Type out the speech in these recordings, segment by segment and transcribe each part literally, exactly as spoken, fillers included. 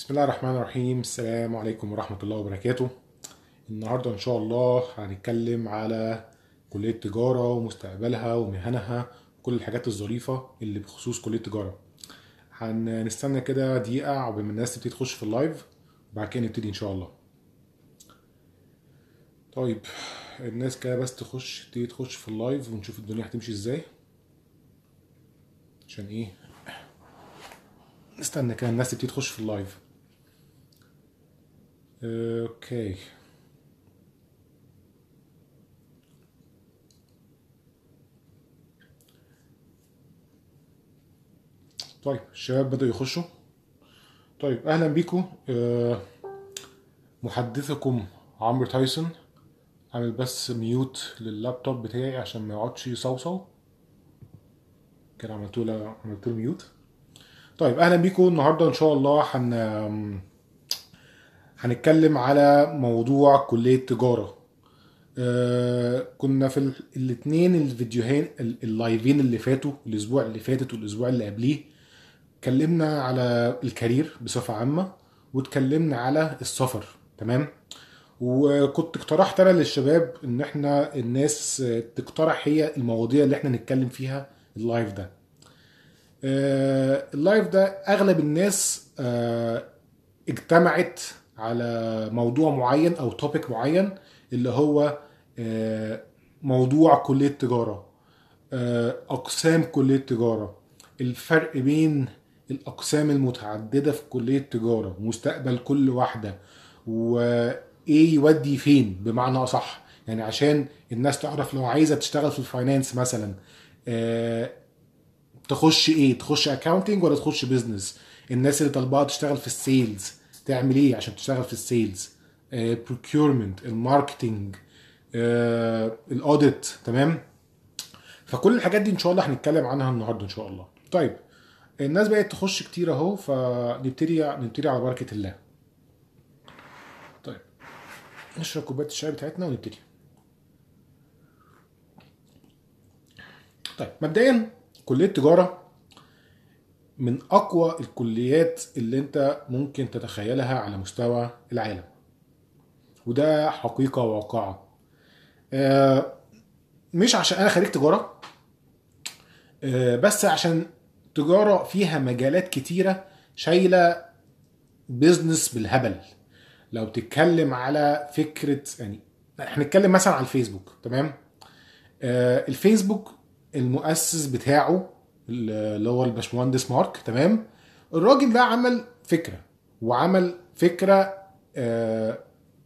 بسم الله الرحمن الرحيم. السلام عليكم ورحمة الله وبركاته. النهاردة إن شاء الله هنتكلم على كلية تجارة ومستقبلها ومهنها وكل الحاجات الظريفة اللي بخصوص كلية تجارة. هنستنى كده دقيقة عقبال ما الناس تبتدي تخش في اللايف وبعد كده نبتدي إن شاء الله. طيب الناس كده بس تخش تبتدي تخش في اللايف ونشوف الدنيا هتمشي ازاي، عشان ايه نستنى كده الناس تبتدي تخش في اللايف. اوكي طيب الشباب بدأوا يخشوا. طيب اهلا بيكم. أه محدثكم عمرو تايسون. عامل بس ميوت لللابتوب بتاعي عشان ما يقعدش يصوصو كده. عملت له عملت له ميوت. طيب اهلا بيكم. النهارده ان شاء الله هن هنتكلم على موضوع كلية تجارة. آه كنا في ال- الاتنين الفيديوهين ال- اللايفين اللي فاتوا، الاسبوع اللي فاتت والاسبوع اللي قبليه، اتكلمنا على الكارير بصفة عامة واتكلمنا على السفر. تمام. وكنت اقترحت انا للشباب ان احنا الناس تقترح هي المواضيع اللي احنا نتكلم فيها اللايف ده. آه، اللايف ده اغلب الناس آه، اجتمعت على موضوع معين او توبيك معين، اللي هو آه، موضوع كلية تجارة، آه، اقسام كلية تجارة، الفرق بين الاقسام المتعددة في كلية تجارة، مستقبل كل واحدة، وايه يودي فين بمعنى اصح. يعني عشان الناس تعرف لو عايزة تشتغل في الفاينانس مثلا، آه، تخش ايه، تخش اكاونتنج ولا تخش بيزنس. الناس اللي طالباها تشتغل في السيلز تعمل ايه عشان تشتغل في السيلز. بروكيورمنت، الماركتنج، الاوديت. تمام. فكل الحاجات دي ان شاء الله هنتكلم عنها النهارده ان شاء الله. طيب الناس بقت تخش كتير اهو، فنبتدي نبتدي على بركه الله. طيب نشرب كوبايه الشاي بتاعتنا ونبتدي. طيب مبدئيا كليه تجاره من اقوى الكليات اللي انت ممكن تتخيلها على مستوى العالم، وده حقيقه وواقعه. آه، مش عشان انا خريج تجاره، آه، بس عشان تجاره فيها مجالات كتيره شايله بيزنس بالهبل. لو تتكلم على فكره، يعني هنتكلم مثلا على الفيسبوك. تمام. آه، الفيسبوك المؤسس بتاعه اللي هو الباشمهندس مارك. تمام. الراجل ده عمل فكره، وعمل فكره آه،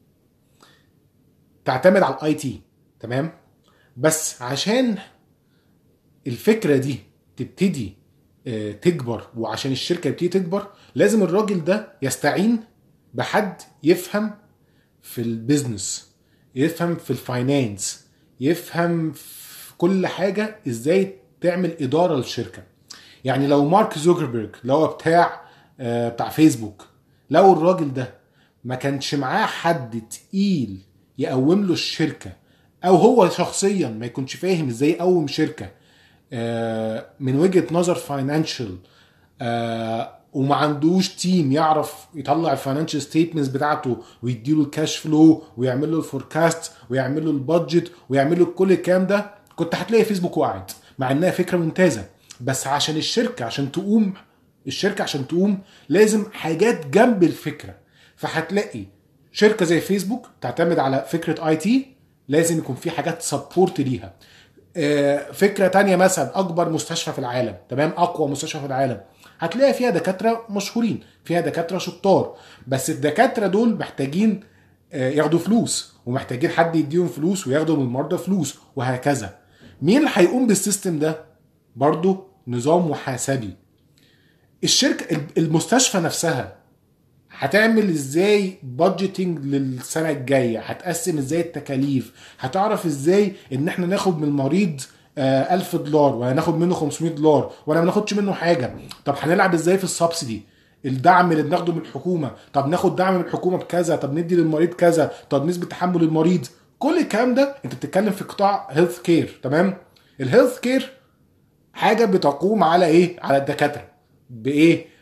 تعتمد على الاي تي. تمام. بس عشان الفكره دي تبتدي آه، تكبر، وعشان الشركه تبتدي تكبر، لازم الراجل ده يستعين بحد يفهم في البيزنس، يفهم في الفاينانس، يفهم في كل حاجه ازاي تعمل اداره للشركه. يعني لو مارك زوكربيرج اللي هو بتاع آه، بتاع فيسبوك، لو الراجل ده ما كانش معاه حد تقيل يقوم له الشركه، او هو شخصيا ما يكونش فاهم ازاي يقوم شركه آه، من وجهة نظر فاينانشال، وما عندوش تيم يعرف يطلع الفاينانشال ستيتمنتس بتاعته ويديله الكاش فلو ويعمل له الفوركاست ويعمل له البادجت ويعمل له كل الكلام ده، كنت هتلاقي فيسبوك وقعت مع انها فكره ممتازه. بس عشان الشركه عشان تقوم الشركه عشان تقوم لازم حاجات جنب الفكره. فهتلاقي شركه زي فيسبوك تعتمد على فكره اي تي، لازم يكون في حاجات سبورت ليها. آه، فكره تانية مثلا اكبر مستشفى في العالم، تمام، اقوى مستشفى في العالم، هتلاقي فيها دكاتره مشهورين، فيها دكاتره شطار، بس الدكاتره دول محتاجين آه، ياخدوا فلوس، ومحتاجين حد يديهم فلوس وياخدوا من المرضى فلوس، وهكذا. مين اللي هيقوم بالسيستم ده؟ برضو نظام محاسبي. الشركه المستشفى نفسها هتعمل ازاي بادجيتنج للسنه الجايه، هتقسم ازاي التكاليف، هتعرف ازاي ان احنا ناخد من المريض آه، ألف دولار ولا ناخد منه خمسمية دولار ولا ما ناخدش منه حاجه. طب هنلعب ازاي في السبسيدي، الدعم اللي بناخده من الحكومه، طب ناخد دعم من الحكومه بكذا، طب ندي للمريض كذا، طب نسبه تحمل المريض. كل الكلام ده انت بتتكلم في قطاع هيلث كير. تمام. الهيلث كير حاجه بتقوم على ايه؟ على الدكاتره. بايه؟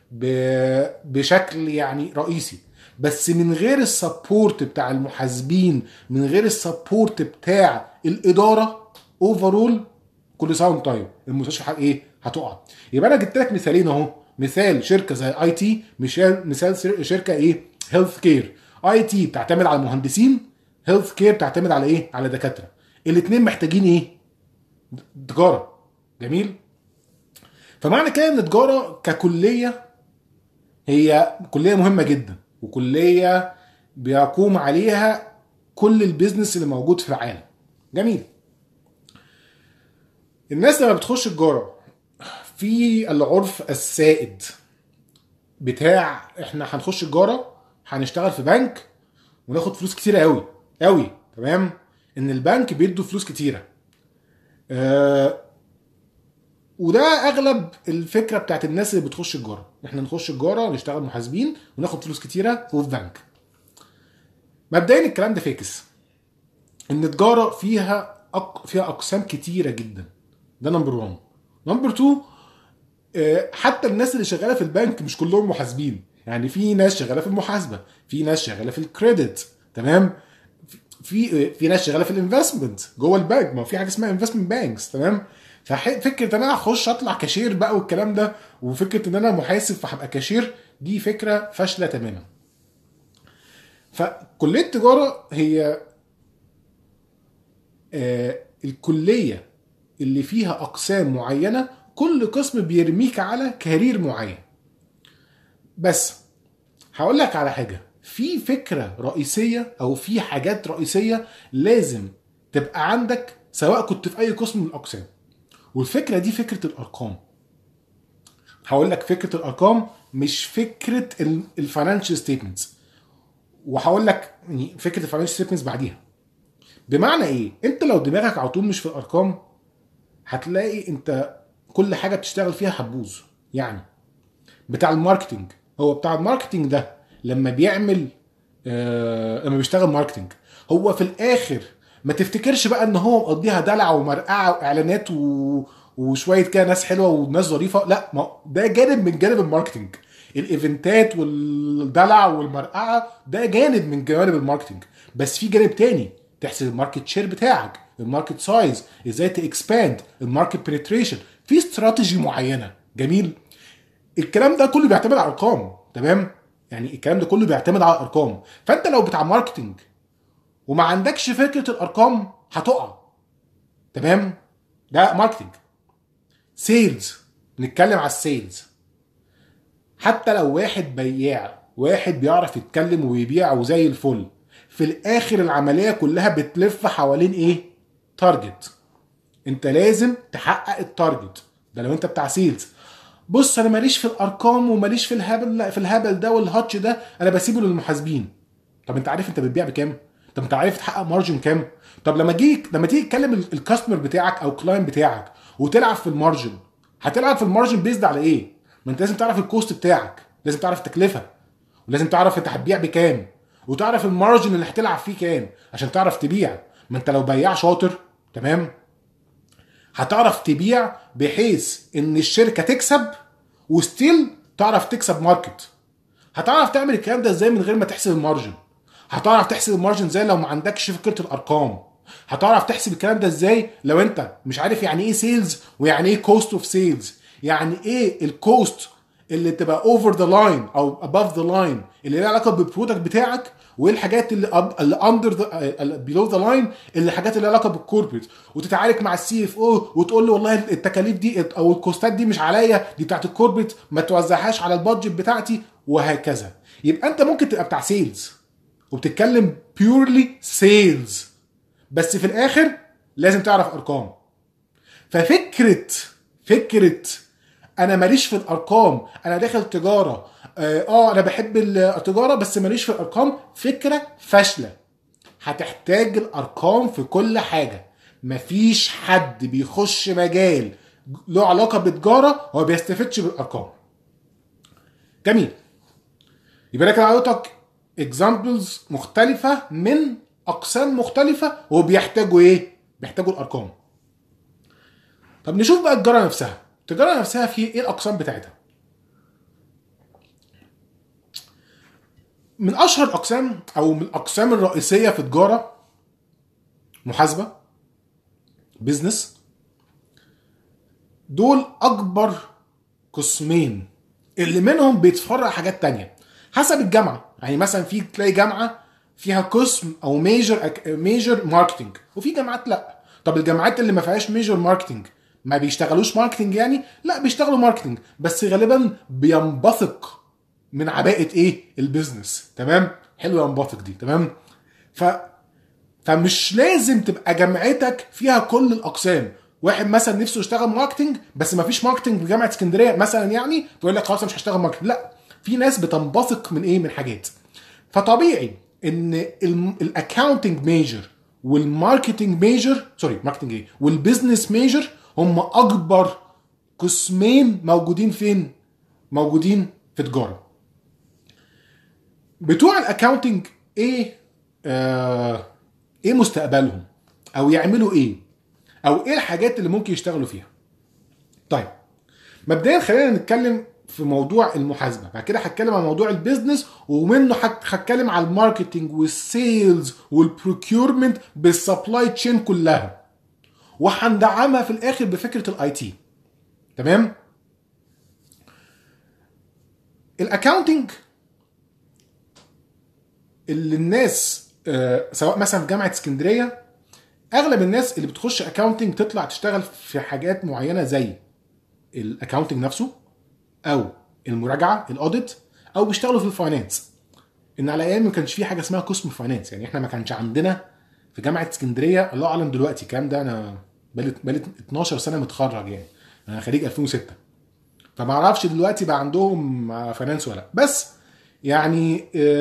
بشكل يعني رئيسي، بس من غير السبورت بتاع المحاسبين، من غير السبورت بتاع الاداره اوفرول، كل سنه وانت طيب المستشفى ايه هتقع. يبقى انا جبت لك مثالين اهو، مثال شركه زي اي تي، مثال مثال شركه ايه هيلث كير. اي تي بتعتمد على المهندسين، هيلث كير بتعتمد على ايه على دكاتره. الاثنين محتاجين ايه تجاره. جميل. فمعنى كده ان تجاره ككليه هي كليه مهمه جدا، وكليه بيقوم عليها كل البيزنس اللي موجود في العالم. جميل. الناس لما بتخش تجاره في العرف السائد بتاع احنا هنخش تجاره هنشتغل في بنك وناخد فلوس كتيره قوي قوي، تمام، ان البنك بيدوا فلوس كتيره. آه وده اغلب الفكره بتاعت الناس اللي بتخش تجاره، احنا نخش تجاره نشتغل محاسبين وناخد فلوس كتيره وفي بنك. مبدئيا الكلام ده فاكس، ان تجاره فيها أق... فيها اقسام كتيره جدا. ده نمبر واحد. نمبر اتنين، حتى الناس اللي شغاله في البنك مش كلهم محاسبين، يعني في ناس شغاله في المحاسبه، في ناس شغاله في الكريدت، تمام، في في ناس شغاله في الانفستمنت جوه البنك، ما في حاجه اسمها انفستمنت بانكس، تمام. ففكره ان انا اخش اطلع كاشير بقى والكلام ده، وفكره ان انا محاسب فهبقى كاشير، دي فكره فاشله تماما. فكليه التجاره هي آه الكليه اللي فيها اقسام معينه، كل قسم بيرميك على كارير معين. بس هقول لك على حاجه، في فكره رئيسيه او في حاجات رئيسيه لازم تبقى عندك سواء كنت في اي قسم من الاقسام، والفكره دي فكره الارقام. هقول لك فكره الارقام مش فكره الفاينانشال ستيتمنتس، وهقول لك يعني فكره الفاينانشال ستيتمنتس بعديها. بمعنى ايه؟ انت لو دماغك على طول مش في الارقام هتلاقي انت كل حاجه بتشتغل فيها هتبوظ. يعني بتاع الماركتنج، هو بتاع الماركتنج ده لما بيعمل آه لما بيشتغل ماركتنج، هو في الاخر ما تفتكرش بقى ان هو مقضيها دلع ومرقعه واعلانات و... وشويه كده ناس حلوه وناس ظريفه، لا، ما ده جانب من جانب الماركتنج. الايفنتات والدلع والمرقعه ده جانب من جوانب الماركتنج، بس في جانب تاني، تحسب الماركت شير بتاعك، الماركت سايز، ازاي تاكسباند الماركت بنتريشن، في استراتيجي معينه. جميل. الكلام ده كله بيعتمد على ارقام، تمام، يعني الكلام ده كله بيعتمد على ارقام. فانت لو بتاع ماركتنج وما عندكش فكره الارقام هتقع، تمام. ده ماركتنج. سيلز، نتكلم على السيلز. حتى لو واحد بياع، واحد بيعرف يتكلم ويبيع وزي الفل، في الاخر العمليه كلها بتلف حوالين ايه؟ تارجت. انت لازم تحقق التارجت ده لو انت بتاع سيلز. بص انا ماليش في الارقام وماليش في الهبل، لا، في الهبل ده والهاتش ده انا بسيبه للمحاسبين. طب انت عارف انت بتبيع بكام؟ طب انت عارف تحقق مارجن كام؟ طب لما تيجي لما تيجي تكلم الكاستمر بتاعك او كلاينت بتاعك وتلعب في المارجن، هتلعب في المارجن بيزد على ايه؟ ما انت لازم تعرف الكوست بتاعك، لازم تعرف التكلفه، ولازم تعرف انت هتبيع بكام، وتعرف المارجن اللي هتلعب فيه كام عشان تعرف تبيع. ما انت لو بياع شاطر، تمام، هتعرف تبيع بحيث ان الشركه تكسب وستيل تعرف تكسب ماركت. هتعرف تعمل الكلام ده ازاي من غير ما تحسب المارجن؟ هتعرف تحسب المارجن ازاي لو ما عندكش فكره الارقام؟ هتعرف تحسب الكلام ده ازاي لو انت مش عارف يعني ايه سيلز ويعني ايه كوست اوف سيلز؟ يعني ايه الكوست اللي تبقى اوفر ذا لاين او اباف ذا لاين اللي لها علاقه بالبرودكت بتاعك، وايه الحاجات اللي اللي اندر ذا بيلو ذا لاين اللي الحاجات اللي لها علاقه بالكوربريت، وتتعارك مع السي اف او وتقول له والله التكاليف دي او الكوستات دي مش عليا، دي بتاعت الكوربريت، ما توزعهاش على البادجت بتاعتي، وهكذا. يبقى انت ممكن تبقى بتاع سيلز وبتتكلم بيورلي سيلز، بس في الاخر لازم تعرف ارقام. ففكره فكره انا ماليش في الارقام، انا داخل تجاره، اه انا بحب التجاره بس ماليش في الارقام، فكره فاشله. هتحتاج الارقام في كل حاجه. مفيش حد بيخش مجال له علاقه بتجاره هو بيستفدش بالارقام. جميل. يبقى لك عطيتك اكزامبلز مختلفه من اقسام مختلفه وبيحتاجوا ايه؟ بيحتاجوا الارقام. طب نشوف بقى التجاره نفسها. التجاره نفسها في ايه الاقسام بتاعتها؟ من اشهر الاقسام او من الاقسام الرئيسيه في تجاره محاسبه، بيزنس. دول اكبر قسمين اللي منهم بيتفرع حاجات تانية حسب الجامعه. يعني مثلا في تلاقي جامعه فيها قسم او ميجر ميجر ماركتنج، وفي جامعات لا. طب الجامعات اللي ما فيهاش ميجر ماركتنج ما بيشتغلوش ماركتنج؟ يعني لا، بيشتغلوا ماركتنج بس غالبا بينبثق من عباءه ايه؟ البيزنس. تمام، حلو ينبثق دي. تمام، ف فمش لازم تبقى جامعتك فيها كل الاقسام. واحد مثلا نفسه يشتغل ماركتنج بس ما فيش ماركتنج في جامعه اسكندريه مثلا، يعني تقول لك خلاص مش هشتغل ماركتنج. لا، في ناس بتنبثق من ايه؟ من حاجات. فطبيعي ان الاكاونتنج ميجر والماركتنج ميجر، سوري ماركتنج ايه، والبيزنس ميجر هم اكبر قسمين موجودين فين؟ موجودين في تجاره. بتوع الاكاونتنج ايه آه ايه مستقبلهم؟ او يعملوا ايه؟ او ايه الحاجات اللي ممكن يشتغلوا فيها؟ طيب، مبدئيا خلينا نتكلم في موضوع المحاسبه، بعد كده هتكلم عن موضوع البيزنس، ومنه هتكلم على الماركتنج والسيلز والبروكيورمنت بالسبلاي تشين كلها، وهندعمها في الاخر بفكره الاي تي. تمام. الاكاونتنج اللي الناس آه سواء مثلا في جامعه اسكندريه، اغلب الناس اللي بتخش اكاونتنج تطلع تشتغل في حاجات معينه زي الاكاونتنج نفسه، او المراجعه الاوديت، او بيشتغلوا في الفاينانس. ان على ايام ما كانش في حاجه اسمها قسم فاينانس، يعني احنا ما كانش عندنا في جامعه اسكندريه، الله اعلم دلوقتي الكلام ده، انا بقالي بقالي اتناشر سنه متخرج، يعني انا خريج ألفين وستة، فما اعرفش دلوقتي بقى عندهم فاينانس ولا لا. بس يعني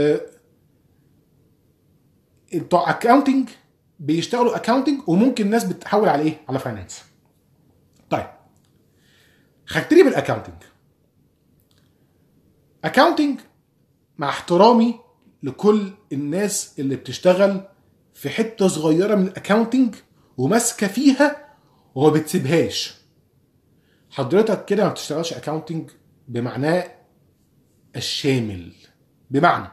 بتوع اكاونتنج بيشتغلوا اكاونتنج، وممكن ناس بتحول على ايه؟ على فاينانس. طيب، هبتدي بالاكاونتنج. اكاونتنج مع احترامي لكل الناس اللي بتشتغل في حته صغيره من الاكاونتنج وماسكه فيها وما بتسيبهاش، حضرتك كده ما بتشتغلش اكاونتنج بمعناه الشامل. بمعنى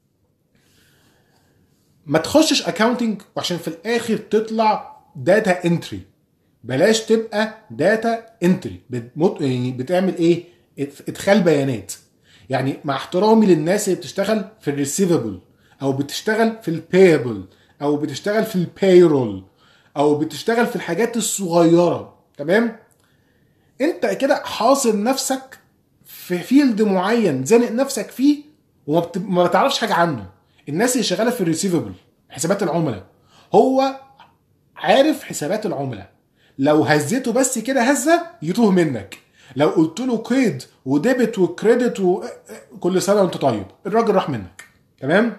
ما تخشش اكاونتنج وعشان في الاخر تطلع داتا انتري. بلاش تبقى داتا انتري، يعني بتعمل ايه؟ ادخال بيانات. يعني مع احترامي للناس اللي بتشتغل في الريسيفبل، او بتشتغل في البيبل، او بتشتغل في البايرول، او بتشتغل في الحاجات الصغيره. تمام، انت كده حاصر نفسك في فيلد معين، زانق نفسك فيه وما بت... ما بتعرفش حاجه عنه. الناس اللي شغاله في الريسيفبل، حسابات العملاء، هو عارف حسابات العملاء، لو هزيته بس كده هزه يتوه منك. لو قلت له قيد وديبت وكريدت وكل سنه وانت طيب، الراجل راح منك. تمام.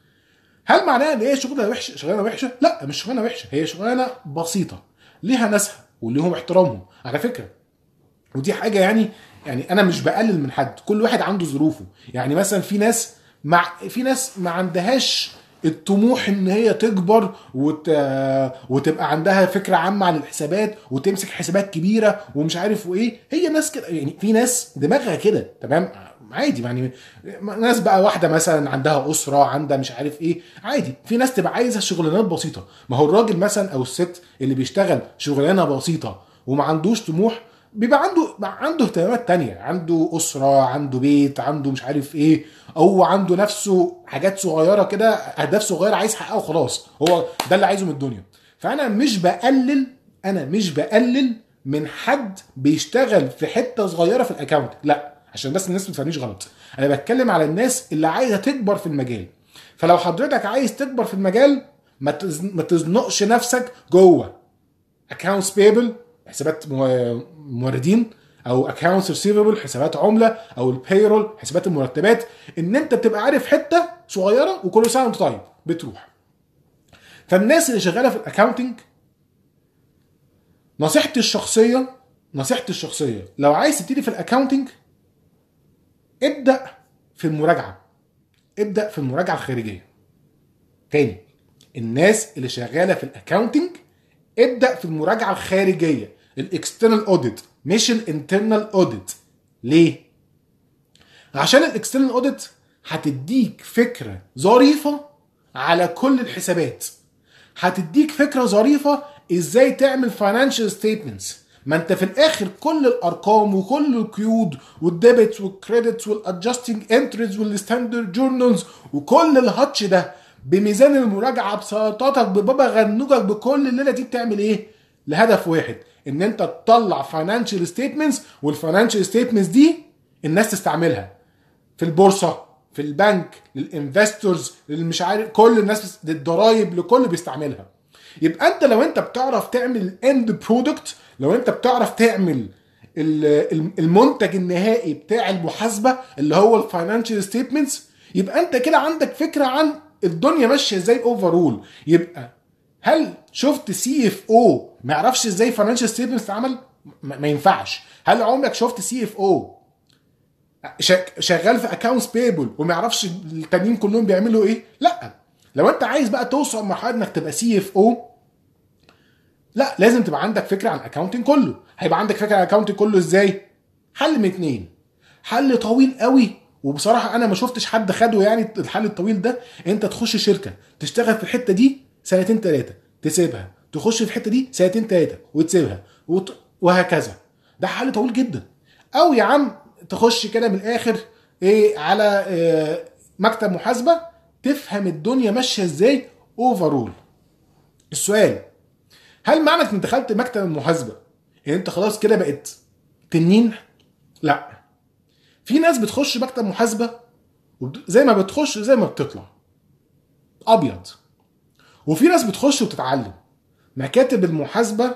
هل معناها ان هي شغلانه وحشه؟ شغلانه وحشه؟ لا، مش شغلانه وحشه، هي شغلانه بسيطه ليها ناسها وليهم احترامهم على فكره. ودي حاجه يعني يعني انا مش بقلل من حد، كل واحد عنده ظروفه. يعني مثلا في ناس مع في ناس ما عندهاش الطموح ان هي تكبر وت... وتبقى عندها فكره عامه عن الحسابات وتمسك حسابات كبيره ومش عارف وايه. هي ناس كده، يعني في ناس دماغها كده. تمام، عادي. يعني ناس بقى واحده مثلا عندها اسره، عندها مش عارف ايه، عادي. في ناس تبقى عايزه شغلانات بسيطه. ما هو الراجل مثلا او الست اللي بيشتغل شغلانه بسيطه وما عندوش طموح، بيبقى عنده عنده اهتمامات تانية، عنده أسرة، عنده بيت، عنده مش عارف ايه، او عنده نفسه حاجات صغيرة كده، اهداف صغيرة عايز يحققها وخلاص، هو ده اللي عايزه من الدنيا. فانا مش بقلل انا مش بقلل من حد بيشتغل في حتة صغيرة في الاكاونت، لا، عشان بس الناس ما تفهمنيش غلط. انا بتكلم على الناس اللي عايزة تكبر في المجال. فلو حضرتك عايز تكبر في المجال، ما تزنقش نفسك جوه accounts payable، حسابات موردين، او accounts receivable، حسابات عمله، او البايرول، حسابات المرتبات. ان انت بتبقى عارف حته صغيره وكل سنه وانت طيب بتروح. فالناس اللي شغاله في الاكاونتنج، نصيحتي الشخصيه نصيحتي الشخصيه لو عايز تبتدي في الاكاونتنج، ابدا في المراجعه ابدا في المراجعه الخارجيه. تاني، الناس اللي شغاله في الاكاونتنج ابدا في المراجعه الخارجيه، الاكسترنال اوديت، مش الانترنال اوديت. ليه؟ عشان الاكسترنال اوديت هتديك فكره ظريفه على كل الحسابات، هتديك فكره ظريفه ازاي تعمل فاينانشال ستيتمنتس. ما انت في الاخر كل الارقام وكل القيود والديبت والكريدت والادجستنج انتريز والستاندرد جورنالز وكل الهاتش ده بميزان المراجعه بسلطاتك ببابا غنوجك بكل الليله دي بتعمل ايه؟ لهدف واحد، ان انت تطلع فاينانشال ستيتمنتس، والفاينانشال ستيتمنتس دي الناس تستعملها في البورصه، في البنك، للانفستورز، للمش عارف كل الناس، للضرايب، لكل بيستعملها. يبقى انت لو انت بتعرف تعمل اند برودكت، لو انت بتعرف تعمل المنتج النهائي بتاع المحاسبه اللي هو الفاينانشال ستيتمنتس، يبقى انت كده عندك فكره عن الدنيا ماشيه ازاي اوفرول. يبقى هل شفت سي اف او ما يعرفش ازاي فاينانشال ستيتمنتس تتعمل؟ ما ينفعش. هل عمرك شفت سي اف او شغال في اكاونتس بيبل وما يعرفش التانيين كلهم بيعملوا ايه؟ لا. لو انت عايز بقى توصل مرحله انك تبقى سي اف او، لا لازم تبقى عندك فكره عن الاكاونتنج كله. هيبقى عندك فكره عن الاكاونتنج كله ازاي؟ حل من اتنين. حل طويل قوي، وبصراحه انا ما شفتش حد خده يعني الحل الطويل ده. انت تخش شركه تشتغل في الحته دي سنتين ثلاثه تسيبها، تخش في الحته دي سنتين ثلاثه وتسيبها وت... وهكذا. ده حل طويل جدا. او يا عم تخش كده من الاخر ايه على إيه مكتب محاسبه، تفهم الدنيا ماشيه ازاي اوفرول. السؤال، هل معنى انك دخلت مكتب المحاسبه ان انت خلاص كده بقت تنين؟ لا. في ناس بتخش مكتب محاسبه زي ما بتخش زي ما بتطلع، ابيض. وفي ناس بتخش وتتعلم. مكاتب المحاسبه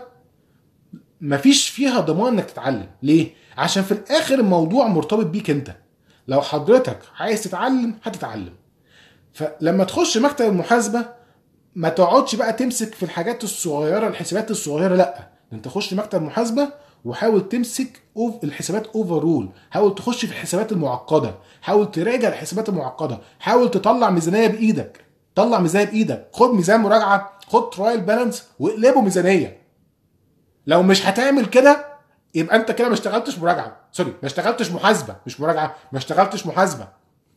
مفيش فيها ضمان انك تتعلم. ليه؟ عشان في الاخر الموضوع مرتبط بيك انت. لو حضرتك عايز تتعلم هتتعلم. فلما تخش مكتب المحاسبه ما تقعدش بقى تمسك في الحاجات الصغيره، الحسابات الصغيره، لا. انت خش مكتب محاسبه وحاول تمسك الحسابات اوفرول. حاول تخش في الحسابات المعقده، حاول تراجع الحسابات المعقده، حاول تطلع ميزانيه بايدك. طلع ميزانيه بايدك، خد ميزان مراجعه، خد ترايل بالانس واقلبه ميزانيه. لو مش هتعمل كده يبقى انت كده ما اشتغلتش مراجعه، سوري ما اشتغلتش محاسبه، مش مراجعه، ما اشتغلتش محاسبه.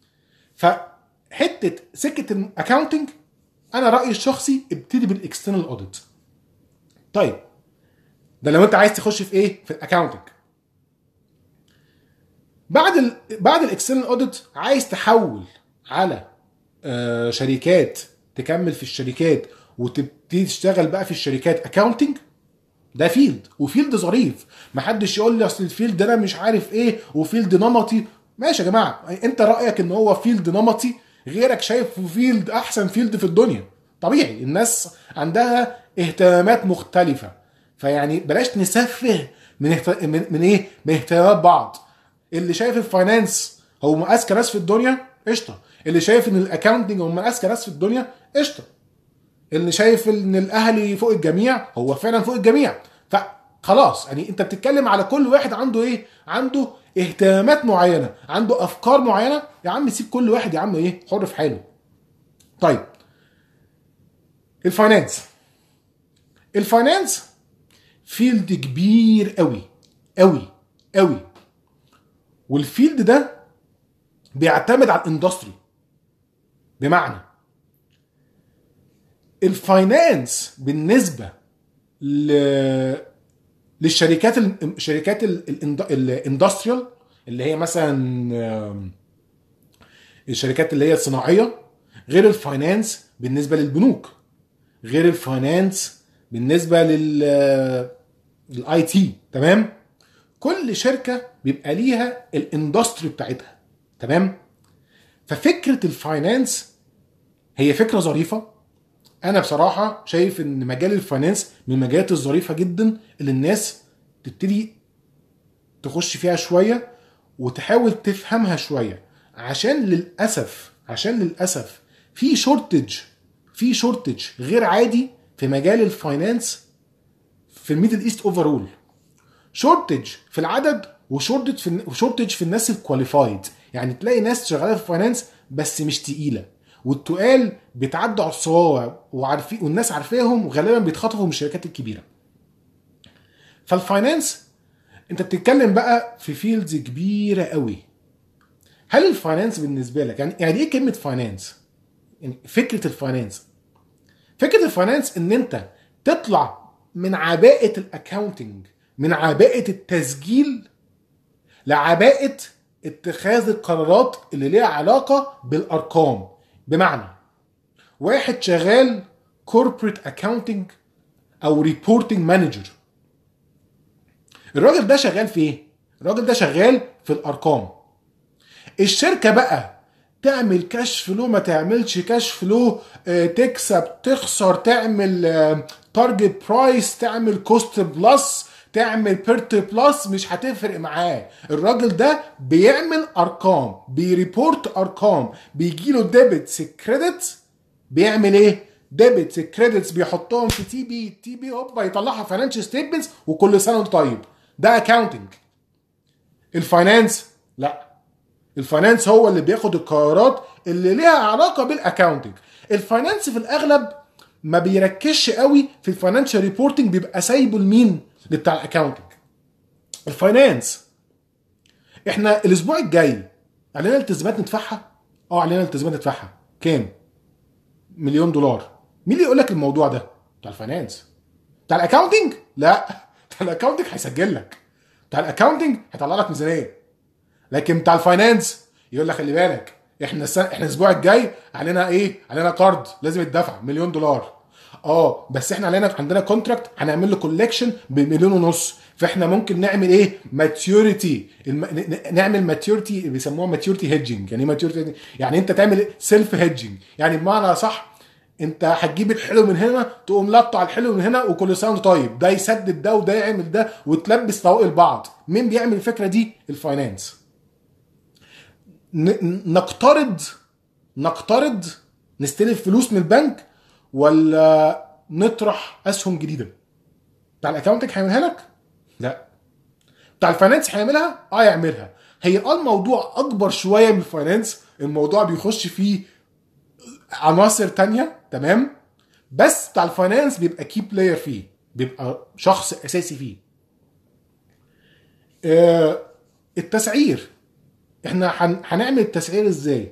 فحته سكه الاكاونتنج انا رايي الشخصي ابتدي بالاكسترنال اوديت. طيب ده لو انت عايز تخش في ايه؟ في الاكاونتنج. بعد ال بعد الاكسترنال اوديت عايز تحول على آه شركات، تكمل في الشركات وتبتدي تشتغل بقى في الشركات اكاونتنج. ده فيلد، وفيلد ظريف. محدش يقول لي اصل الفيلد ده انا مش عارف ايه وفيلد نمطي. ماشي يا جماعه، انت رايك ان هو فيلد نمطي، غيرك شايف فيلد احسن فيلد في الدنيا. طبيعي الناس عندها اهتمامات مختلفه، فيعني بلاش نسفه من اهت... من, من ايه من اهتمامات بعض. اللي شايف الفاينانس هو اذكى ناس في الدنيا قشطه، اللي شايف ان الاكاونتنج هم اذكى ناس في الدنيا قشطه، اللي شايف ان الاهلي فوق الجميع هو فعلا فوق الجميع. فخلاص يعني انت بتتكلم على كل واحد عنده ايه؟ عنده اهتمامات معينه، عنده افكار معينه. يا عم سيب كل واحد يا عم ايه حر في حاله. طيب الفاينانس الفاينانس فيلد كبير قوي قوي قوي، والفيلد ده بيعتمد على الاندستري. بمعنى الفاينانس بالنسبه ل... للشركات الشركات الاندستريال اللي هي مثلا الشركات اللي هي الصناعيه، غير الفاينانس بالنسبه للبنوك، غير الفاينانس بالنسبه لل الاي تي. تمام؟ كل شركه بيبقى ليها الاندستري بتاعتها. تمام؟ ففكره الفاينانس هي فكره ظريفه. انا بصراحه شايف ان مجال الفاينانس من المجالات الظريفه جدا اللي الناس تبتدي تخش فيها شويه وتحاول تفهمها شويه، عشان للاسف عشان للاسف في شورتج في شورتج غير عادي في مجال الفاينانس في الميدل ايست اوفرول. شورتج في العدد وشورتج في وشورتج في الناس الكواليفايد. يعني تلاقي ناس شغاله في الفاينانس بس مش تقيله، والتقال بيتعدوا على الصوابع وعارفين والناس عارفاهم، وغالبا بيتخطفوا من الشركات الكبيره. فالفاينانس انت بتتكلم بقى في فيلدز كبيره قوي. هل الفاينانس بالنسبه لك يعني يعني ايه كلمه فاينانس؟ يعني فكره الفاينانس فكره الفاينانس ان انت تطلع من عباءه الاكاونتنج، من عباءه التسجيل، لعباءه اتخاذ القرارات اللي ليها علاقه بالارقام. بمعنى واحد شغال كوربريت اكاونتنج او ريبورتنج مانجر، الراجل ده شغال في ايه؟ الراجل ده شغال في الارقام. الشركه بقى تعمل كاش فلو ما تعملش كاش فلو، اه تكسب تخسر، تعمل اه تارجت برايس، تعمل كوست بلس، تعمل بيرت بلس، مش هتفرق معاه. الراجل ده بيعمل ارقام، بيريبورت ارقام، بيجيله ديبتس كريدتس، بيعمل ايه؟ ديبتس كريدتس بيحطهم في تي بي، تي بي هوبا يطلعها فاينانشال ستيتمنتس، وكل سنه وانت طيب. ده اكاونتنج. الفاينانس لا، الفاينانس هو اللي بياخد القرارات اللي ليها علاقه بالاكاونتنج. الفاينانس في الاغلب ما بيركزش قوي في الفاينانشال ريبورتنج، بيبقى سايبه لمين؟ بتاع الاكاونتنج. الفاينانس احنا الاسبوع الجاي علينا التزامات ندفعها. اه علينا التزامات ندفعها. كام؟ مليون دولار. مين اللي يقول لك الموضوع ده؟ بتاع الفاينانس. بتاع الاكاونتنج لا، بتاع الاكاونتنج هيسجل لك، بتاع الاكاونتنج هيطلع لك ميزانيه. لكن بتاع الفاينانس يقول لك خلي بالك احنا السنة احنا الاسبوع الجاي علينا ايه؟ علينا قرض لازم يتدفع مليون دولار. اه بس احنا علينا عندنا كونتراكت هنعمل له كولكشن بمليون ونص، فاحنا ممكن نعمل ايه؟ ماتيوريتي، الم... نعمل ماتيوريتي، بيسموها ماتيوريتي هيدجنج. يعني ايه ماتيوريتي؟ يعني انت تعمل سيلف هيدجنج، يعني بمعنى صح انت هتجيب الحلو من هنا تقوم لطع الحلو من هنا وكل سنه وانت طيب، ده يسدد ده وده يعمل ده وتلبس فوق البعض. مين بيعمل الفكره دي؟ الفاينانس. نقترض نقترض نستلف فلوس من البنك ولا نطرح اسهم جديده؟ بتاع الاكاونتنج هيعملها لك؟ لا. بتاع الفاينانس هيعملها؟ اه يعملها. هي اه الموضوع اكبر شويه من الفاينانس، الموضوع بيخش فيه عناصر تانية تمام، بس بتاع الفاينانس بيبقى كي بلاير فيه، بيبقى شخص اساسي فيه. آه التسعير، احنا هنعمل التسعير ازاي؟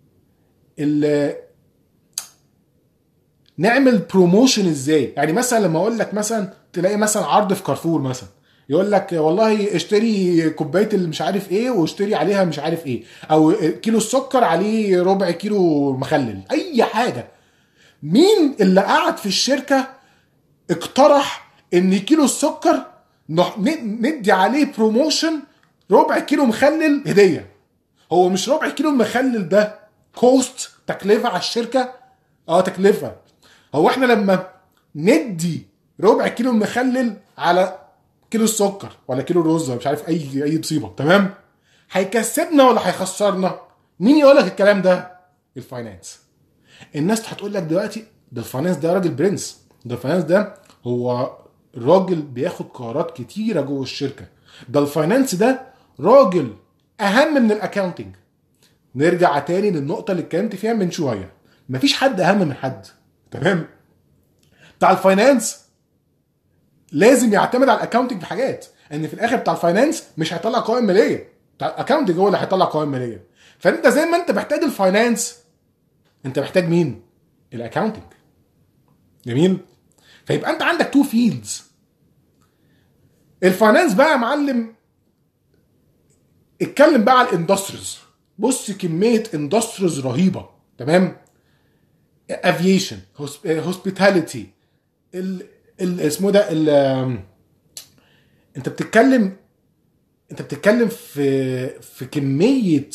نعمل بروموشن ازاي؟ يعني مثلا لما اقول لك مثلا تلاقي مثلا عرض في كارفور مثلا يقول لك والله اشتري كوبايه اللي مش عارف ايه واشتري عليها مش عارف ايه، او كيلو السكر عليه ربع كيلو مخلل، اي حاجه. مين اللي قعد في الشركه اقترح ان كيلو السكر ندي عليه بروموشن ربع كيلو مخلل هديه؟ هو مش ربع كيلو مخلل ده كوست، تكلفه على الشركه؟ اه تكلفه. هو احنا لما ندي ربع كيلو مخلل على كيلو السكر ولا كيلو الرز مش عارف اي اي مصيبه تمام، هيكسبنا ولا هيخسرنا؟ مين يقول لك الكلام ده؟ الفاينانس. الناس هتقول لك دلوقتي ده الفاينانس ده راجل برنس، ده الفاينانس ده هو راجل بياخد قرارات كتيره جوه الشركه، ده الفاينانس ده راجل اهم من الاكاونتنج. نرجع تاني للنقطه اللي اتكلمت فيها من شويه، مفيش حد اهم من حد تمام. بتاع الفاينانس لازم يعتمد على الاكاونتنج في حاجات، ان في الاخر بتاع الفاينانس مش هيطلع قوائم ماليه، بتاع الاكاونتنج هو اللي هيطلع قوائم ماليه. فانت زي ما انت محتاج الفاينانس انت محتاج مين؟ الاكاونتنج. جميل. فيبقى انت عندك تو فيلدز. الفاينانس بقى يا معلم اتكلم بقى على الاندستريز. بص كميه اندستريز رهيبه تمام، افيشن، هوسبيتاليتي، ال اسمه ده ال انت بتتكلم انت بتتكلم في في كميه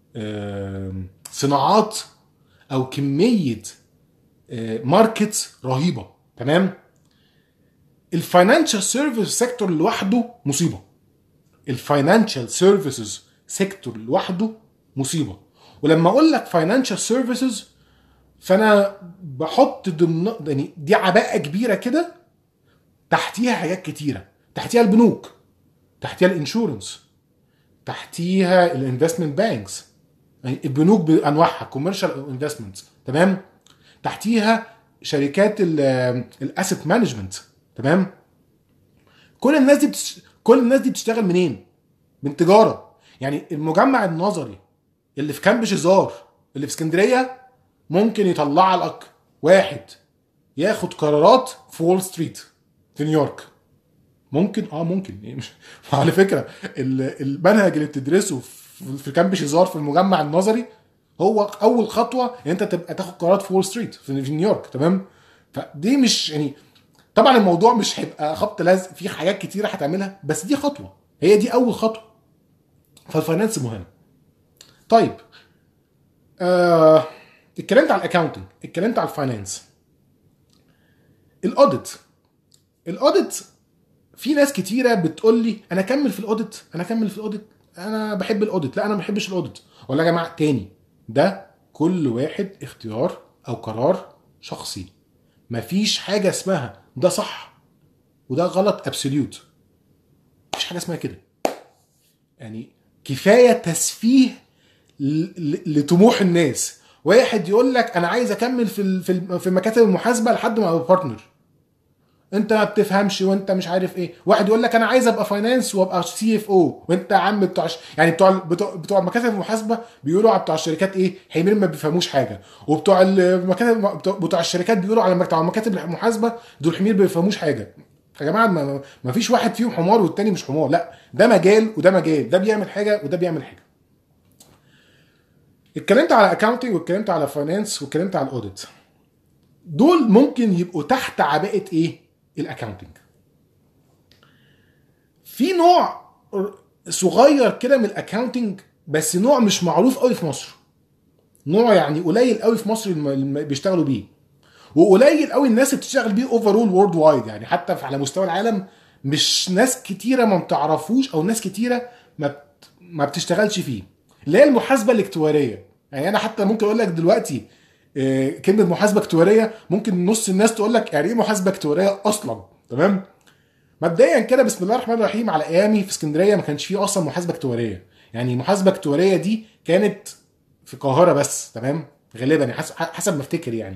صناعات او كميه ماركتس رهيبه تمام. الفاينانشال سيرفيس سيكتور لوحده مصيبه، الفاينانشال سيرفيسز سيكتور لوحده مصيبه. ولما اقول لك فاينانشال سيرفيسز فانا بحط ضمن يعني دي عباءه كبيره كده، تحتيها حاجات كتيره، تحتيها البنوك، تحتيها الانشورنس، تحتيها الانفستمنت بانكس، يعني البنوك بانواعها كوميرشال انفستمنت تمام، تحتيها شركات الاسيت مانجمنت تمام. كل الناس دي بتش... كل الناس دي بتشتغل منين؟ من تجاره. يعني المجمع النظري اللي في كامب شيزار اللي في اسكندريه ممكن يطلع لك واحد ياخد قرارات في وول ستريت في نيويورك. ممكن اه ممكن إيه مش على فكره ال- المنهج اللي بتدرسه في في كامب شيزار في المجمع النظري هو اول خطوه ان انت تبقى تاخد قرارات في وول ستريت في في نيويورك. تمام. فدي مش يعني طبعا الموضوع مش هيبقى خبط لازق في حاجات كتيره هتعملها، بس دي خطوه، هي دي اول خطوه. فالفاينانس مهم. طيب آه اتكلمت على الاكاونتنج، اتكلمت على الفاينانس. الاوديت. الاوديت في ناس كتيره بتقول لي انا اكمل في الاوديت، انا اكمل في الاوديت، انا بحب الاوديت، لا انا ما بحبش الاوديت. ولا يا جماعه تاني، ده كل واحد اختيار او قرار شخصي. مفيش حاجه اسمها ده صح وده غلط ابسوليوت، مفيش حاجه اسمها كده. يعني كفايه تسفيه ل- ل- لطموح الناس. واحد يقول لك انا عايز اكمل في ال- في ال- في مكاتب المحاسبه لحد ما ابقى بارتنر، انت ما بتفهمش وانت مش عارف ايه. واحد يقول لك انا عايز ابقى فاينانس وابقى سي اف او، وانت يا عم بتوع يعني بتوع بتوع, بتوع مكاتب المحاسبه بيقولوا على بتوع الشركات ايه حمير ما بيفهموش حاجه، وبتوع المكاتب بتوع, بتوع الشركات بيقولوا على بتوع مكاتب المحاسبه دول حمير ما بيفهموش حاجه. يا جماعه ما, ما فيش واحد فيهم حمار والتاني مش حمار، لا ده مجال وده مجال، ده بيعمل حاجه وده بيعمل حاجه. اتكلمت على اكاونتنج واتكلمت على فاينانس واتكلمت على الاوديت. دول ممكن يبقوا تحت عباءه ايه؟ الاكاونتنج. في نوع صغير كده من الاكاونتنج، بس نوع مش معروف قوي في مصر، نوع يعني قليل قوي في مصر اللي بيشتغلوا بيه، وقليل قوي الناس اللي بتشتغل بيه اوفرول وورلد وايد، يعني حتى على مستوى العالم مش ناس كتيره ما بتعرفوش او ناس كتيره ما بت... ما بتشتغلش فيه، اللي هي المحاسبه الاكتواريه. يعني انا حتى ممكن اقول لك دلوقتي آه، كلمه محاسبه اكتواريه ممكن نص الناس تقول لك يعني ايه محاسبه اكتواريه اصلا. تمام. مبدئيا كده بسم الله الرحمن الرحيم، على ايامي في اسكندريه ما كانش فيه اصلا محاسبه اكتواريه. يعني محاسبه اكتواريه دي كانت في القاهره بس. تمام. غالبا يعني حسب حسب ما افتكر يعني.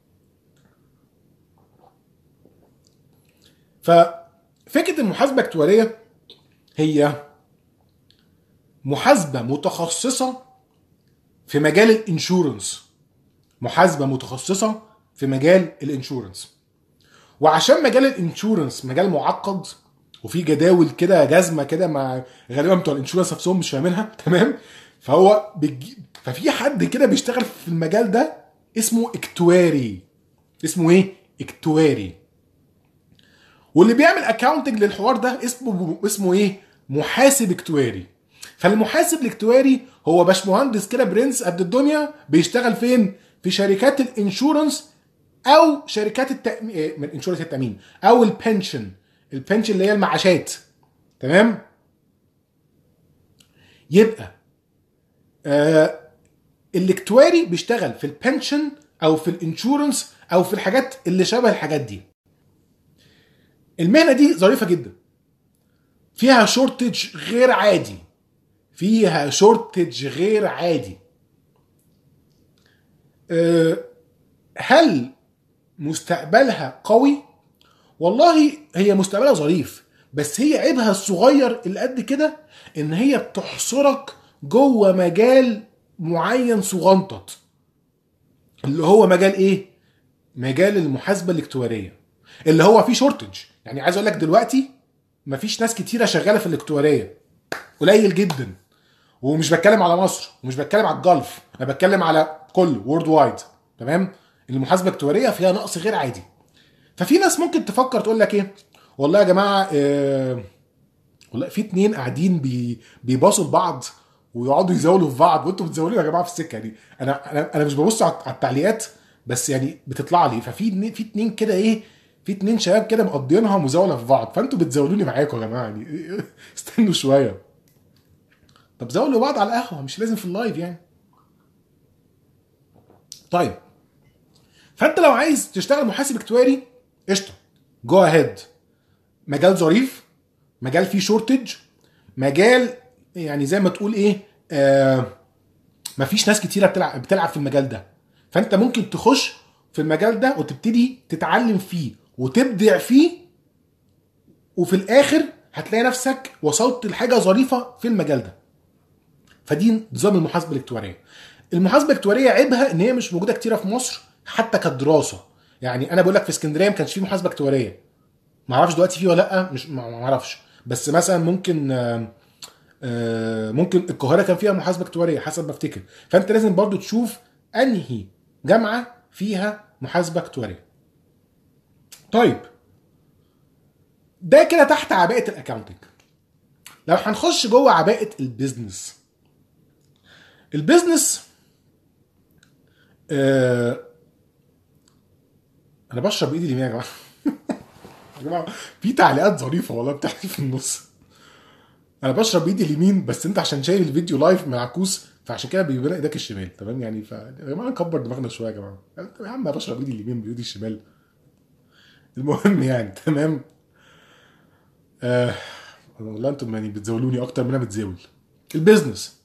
ففكره المحاسبه الاكتواريه هي محاسبه متخصصه في مجال الانشورنس، محاسبه متخصصه في مجال الانشورنس. وعشان مجال الانشورنس مجال معقد وفي جداول كده جزمه كده مع غالبا بتوع الانشورنس نفسهم مش فاهمينها. تمام. فهو بيجي ففي حد كده بيشتغل في المجال ده اسمه اكتواري. اسمه ايه؟ اكتواري. واللي بيعمل اكاونتنج للحوار ده اسمه اسمه ايه؟ محاسب اكتواري. فالمحاسب الاكتواري هو باشمهندس كده برنس قد الدنيا، بيشتغل فين؟ في شركات الانشورنس او شركات التامين، من انشورنس التامين او البنشن. البنشن اللي هي المعاشات. تمام. يبقى آه الاكتواري بيشتغل في البنشن او في الانشورنس او في الحاجات اللي شبه الحاجات دي. المهنه دي ظريفه جدا، فيها شورتج غير عادي، فيها شورتج غير عادي. أه هل مستقبلها قوي؟ والله هي مستقبلها ظريف، بس هي عيبها الصغير اللي قد كده ان هي بتحصرك جوه مجال معين صغنطط، اللي هو مجال ايه؟ مجال المحاسبه الاكتواريه اللي هو فيه شورتج. يعني عايز اقول لك دلوقتي مفيش ناس كتيره شغاله في الاكتواريه، قليل جدا. ومش بتكلم على مصر ومش بتكلم على الجلف، انا بتكلم على كل وورد وايد. تمام. المحاسبه الاكتواريه فيها نقص غير عادي. ففي ناس ممكن تفكر تقول لك ايه، والله يا جماعه آه والله في اتنين قاعدين بي بيباصوا لبعض ويقعدوا يزاولوا في بعض وانتوا بتزاولوا يا جماعه في السكه دي. انا انا انا مش ببص على على التعليقات بس يعني بتطلع لي. ففي في اتنين كده ايه، في اتنين شباب كده مقضيينها مزاوله في بعض، فانتوا بتزاولوني معاكم يا جماعه يعني. استنوا شويه. طب زاولوا بعض على القهوه، مش لازم في اللايف يعني. طيب فانت لو عايز تشتغل محاسب اكتواري قشطه، جو اهيد. مجال ظريف، مجال فيه شورتج، مجال يعني زي ما تقول ايه، آه مفيش ناس كتيره بتلعب بتلعب في المجال ده. فانت ممكن تخش في المجال ده وتبتدي تتعلم فيه وتبدع فيه، وفي الاخر هتلاقي نفسك وصلت لحاجه ظريفه في المجال ده. فدي نظام المحاسبه الاكتواريه. المحاسبه الاكتواريه عيبها ان هي مش موجوده كتيره في مصر حتى كدراسه. يعني انا بقول لك في اسكندريه ما كانش في محاسبه اكتواريه، ما اعرفش دلوقتي في ولا لا، مش ما اعرفش، بس مثلا ممكن آه، آه، ممكن القاهره كان فيها محاسبه اكتواريه حسب ما افتكر. فانت لازم برضو تشوف انهي جامعه فيها محاسبه اكتواريه. طيب ده كده تحت عباءه الاكاونتنج. لو هنخش جوه عباءه البيزنس، البيزنس آه انا بشرب بايدي اليمين يا جماعه. يا جماعه في تعليقات ظريفه والله بتحكي في النص. انا بشرب بايدي اليمين بس انت عشان شايف الفيديو لايف معكوس فعشان كده بيبان ايدك الشمال، تمام يعني. ف يا جماعه نكبر دماغنا شويه يا جماعه، يا عم انا بشرب بايدي اليمين بايدي الشمال. المهم يعني تمام. آه والله انتم يعني بتزاولوني اكتر من انا بتزاول. البيزنس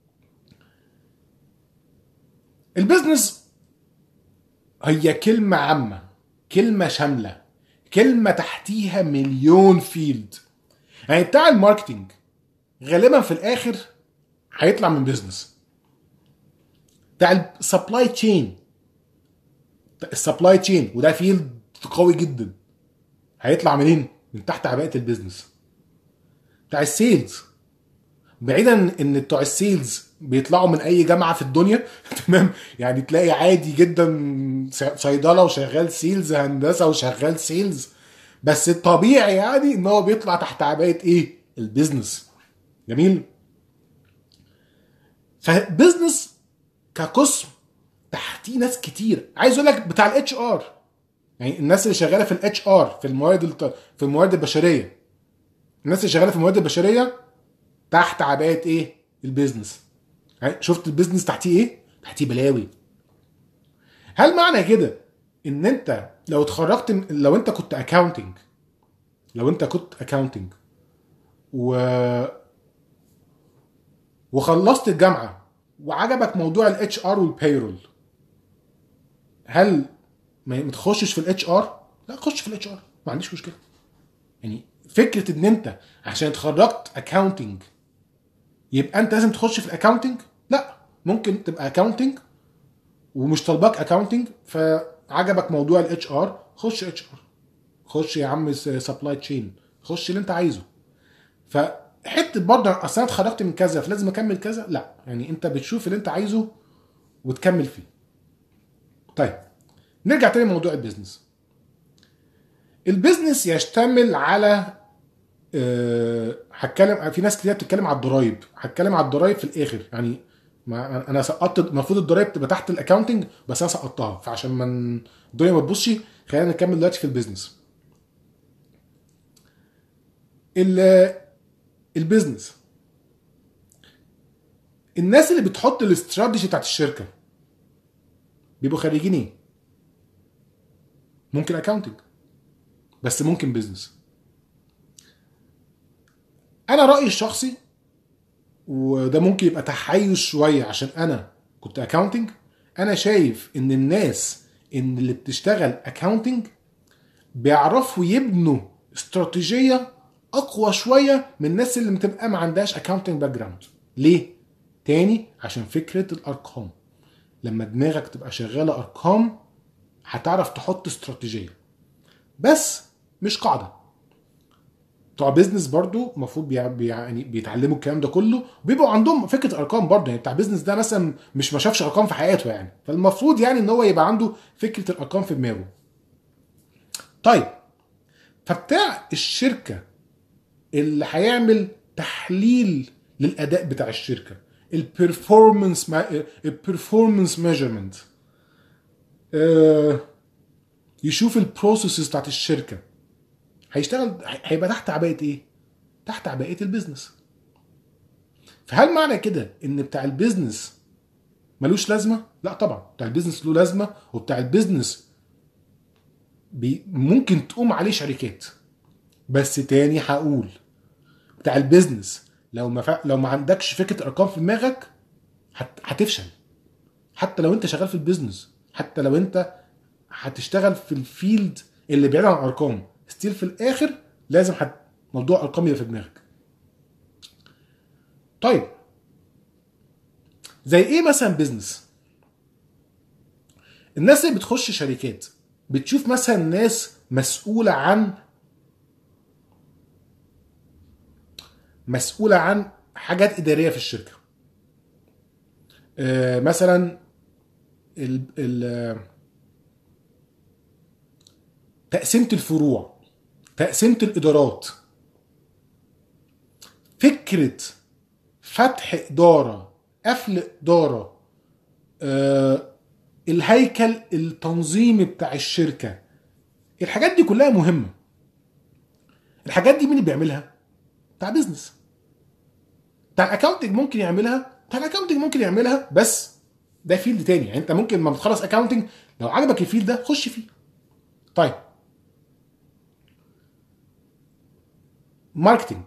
البيزنس هي كلمه عامه، كلمه شامله، كلمه تحتيها مليون فيلد. يعني بتاع الماركتينج غالبا في الاخر هيطلع من بيزنس. بتاع السبلاي تشين، السبلاي تشين وده فيلد قوي جدا، هيطلع منين؟ من تحت عباءه البيزنس. بتاع السيلز بعيدا ان بتوع السيلز بيطلعوا من اي جامعه في الدنيا تمام، يعني تلاقي عادي جدا صيدله وشغال سيلز، هندسه وشغال سيلز، بس الطبيعي يعني ان هو بيطلع تحت عباءه ايه؟ البيزنس. جميل. فبيزنس كقسم تحتيه ناس كتير. عايز اقول لك بتاع الاتش ار، يعني الناس اللي شغاله في الاتش ار في الموارد الت... في الموارد البشريه، الناس اللي شغاله في الموارد البشريه تحت عباءه ايه؟ البيزنس. شفت البيزنس تحتيه ايه؟ تحتيه بلاوي. هل معنى كده ان انت لو اتخرجت من... لو انت كنت اكاونتنج لو انت كنت اكاونتنج و وخلصت الجامعه وعجبك موضوع الاتش ار والبيرول، هل ما تخشش في الاتش ار؟ لا خش في الاتش ار، ما عنديش مشكله. يعني فكره ان انت عشان اتخرجت اكاونتنج يبقى انت لازم تخش في الاكاونتنج؟ لا، ممكن تبقى اكاونتنج ومش طالباك اكاونتنج فعجبك موضوع الاتش ار، خش اتش ار، خش يا عم سبلاي تشين، خش اللي انت عايزه. فحته برضه اصل انا اتخرجت من كذا فلازم اكمل كذا، لا، يعني انت بتشوف اللي انت عايزه وتكمل فيه. طيب نرجع تاني لموضوع البيزنس. البيزنس يشتمل على أه هتكلم في ناس كتير بتتكلم على الضرايب، هتكلم على الضرايب في الاخر يعني. ما انا سقطت، المفروض الضرايب تبقى تحت الاكاونتنج بس انا سقطتها، فعشان ما الدنيا ما تبصش خلينا نكمل دلوقتي في البيزنس. البيزنس الناس اللي بتحط الاستراتيجي بتاعت الشركه بيبقوا خريجين ايه؟ ممكن اكاونتنج بس ممكن بيزنس. انا رايي الشخصي وده ممكن يبقى تحيز شويه عشان انا كنت اكاونتنج، انا شايف ان الناس ان اللي بتشتغل اكاونتنج بيعرفوا يبنوا استراتيجيه اقوى شويه من الناس اللي بتبقى ما عندهاش اكاونتنج باك جراوند. ليه؟ تاني عشان فكره الارقام. لما دماغك تبقى شغاله ارقام هتعرف تحط استراتيجيه، بس مش قاعده. بتوع بيزنس برضو المفروض بيع... بيع... يعني بيتعلموا الكلام ده كله وبيبقوا عندهم فكره ارقام برضو. يعني بتاع بيزنس ده مثلا مش ما شافش ارقام في حياته يعني، فالمفروض يعني ان هو يبقى عنده فكره الارقام في دماغه. طيب فبتاع الشركه اللي هيعمل تحليل للاداء بتاع الشركه، البرفورمانس ما... البرفورمانس ميجرمنت، يشوف البروسيسز بتاعت الشركه، هيشتغل هيبقى تحت عباءه ايه؟ تحت عباءه البيزنس. فهل معنى كده ان بتاع البيزنس ملوش لازمه؟ لا طبعا، بتاع البيزنس له لازمه، وبتاع البيزنس بي ممكن تقوم عليه شركات. بس تاني هقول بتاع البيزنس لو ما ف... لو ما عندكش فكره ارقام في دماغك هت... هتفشل. حتى لو انت شغال في البيزنس، حتى لو انت هتشتغل في الفيلد اللي بعيد عن الارقام، ستيل في الاخر لازم هت... موضوع ارقام يبقى في دماغك. طيب زي ايه مثلا بيزنس؟ الناس اللي بتخش شركات بتشوف مثلا ناس مسؤولة عن مسؤولة عن حاجات إدارية في الشركة. آه مثلا ال ال تقسيمة الفروع، تقسيمة الإدارات. فكرة فتح إدارة، قفل إدارة، آه الهيكل التنظيمي بتاع الشركة، الحاجات دي كلها مهمة. الحاجات دي مين اللي بيعملها؟ بتاع بيزنس. بتاع الاكاونتنج ممكن يعملها، بتاع الاكاونتنج ممكن يعملها، بس ده فيلد تاني. يعني انت ممكن لما بتخلص اكاونتنج لو عجبك الفيلد ده خش فيه. طيب ماركتنج.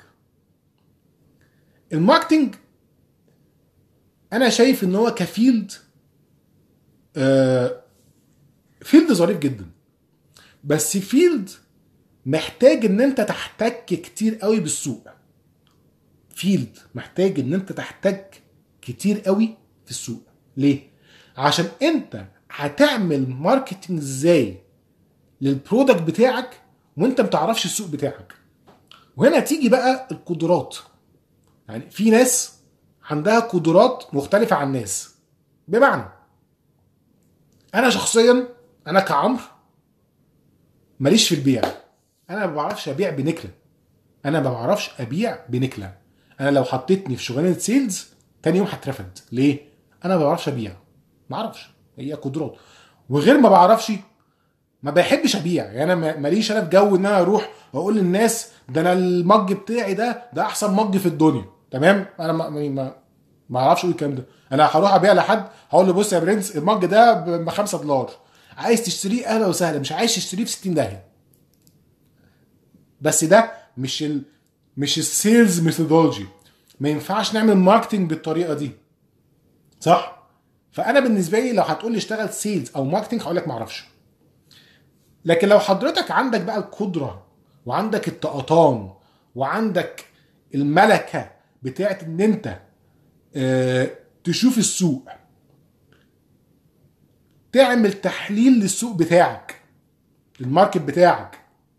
الماركتنج انا شايف ان هو كفيلد آه فيلد ظريف جدا، بس فيلد محتاج ان انت تحتك كتير قوي بالسوق. فيلد محتاج ان انت تحتك كتير قوي في السوق. ليه؟ عشان انت هتعمل ماركتنج ازاي للبرودكت بتاعك وانت متعرفش السوق بتاعك. وهنا تيجي بقى القدرات. يعني في ناس عندها قدرات مختلفة عن ناس. بمعنى انا شخصيا، انا كعمر ماليش في البيع. انا ما بعرفش ابيع بنكله. انا ما بعرفش ابيع بنكله. انا لو حطيتني في شغلانه سيلز تاني يوم هترفد. ليه؟ انا ما بعرفش ابيع. ما اعرفش، هي قدرات. وغير ما بعرفش، ما بحبش ابيع. يعني انا ماليش انا في جو ان انا اروح واقول للناس ده انا المج بتاعي ده ده احسن مج في الدنيا. تمام؟ انا ما ما ما اعرفش اقول الكلام ده. انا هروح ابيع لحد هقول له بص يا برنس المج ده ب خمسة دولار، عايز تشتريه اهلا وسهلا، مش عايز تشتريه ب ستين داهيه. بس ده مش ال مش السيلز ميثودولوجي. ما ينفعش نعمل ماركتنج بالطريقه دي، صح؟ فانا بالنسبه لي لو هتقول لي اشتغل سيلز او ماركتنج هقول لك ما اعرفش. لكن لو حضرتك عندك بقى القدره وعندك الطقطان وعندك الملكه بتاعت ان انت اه تشوف السوق، تعمل تحليل للسوق بتاعك، الماركت بتاعك،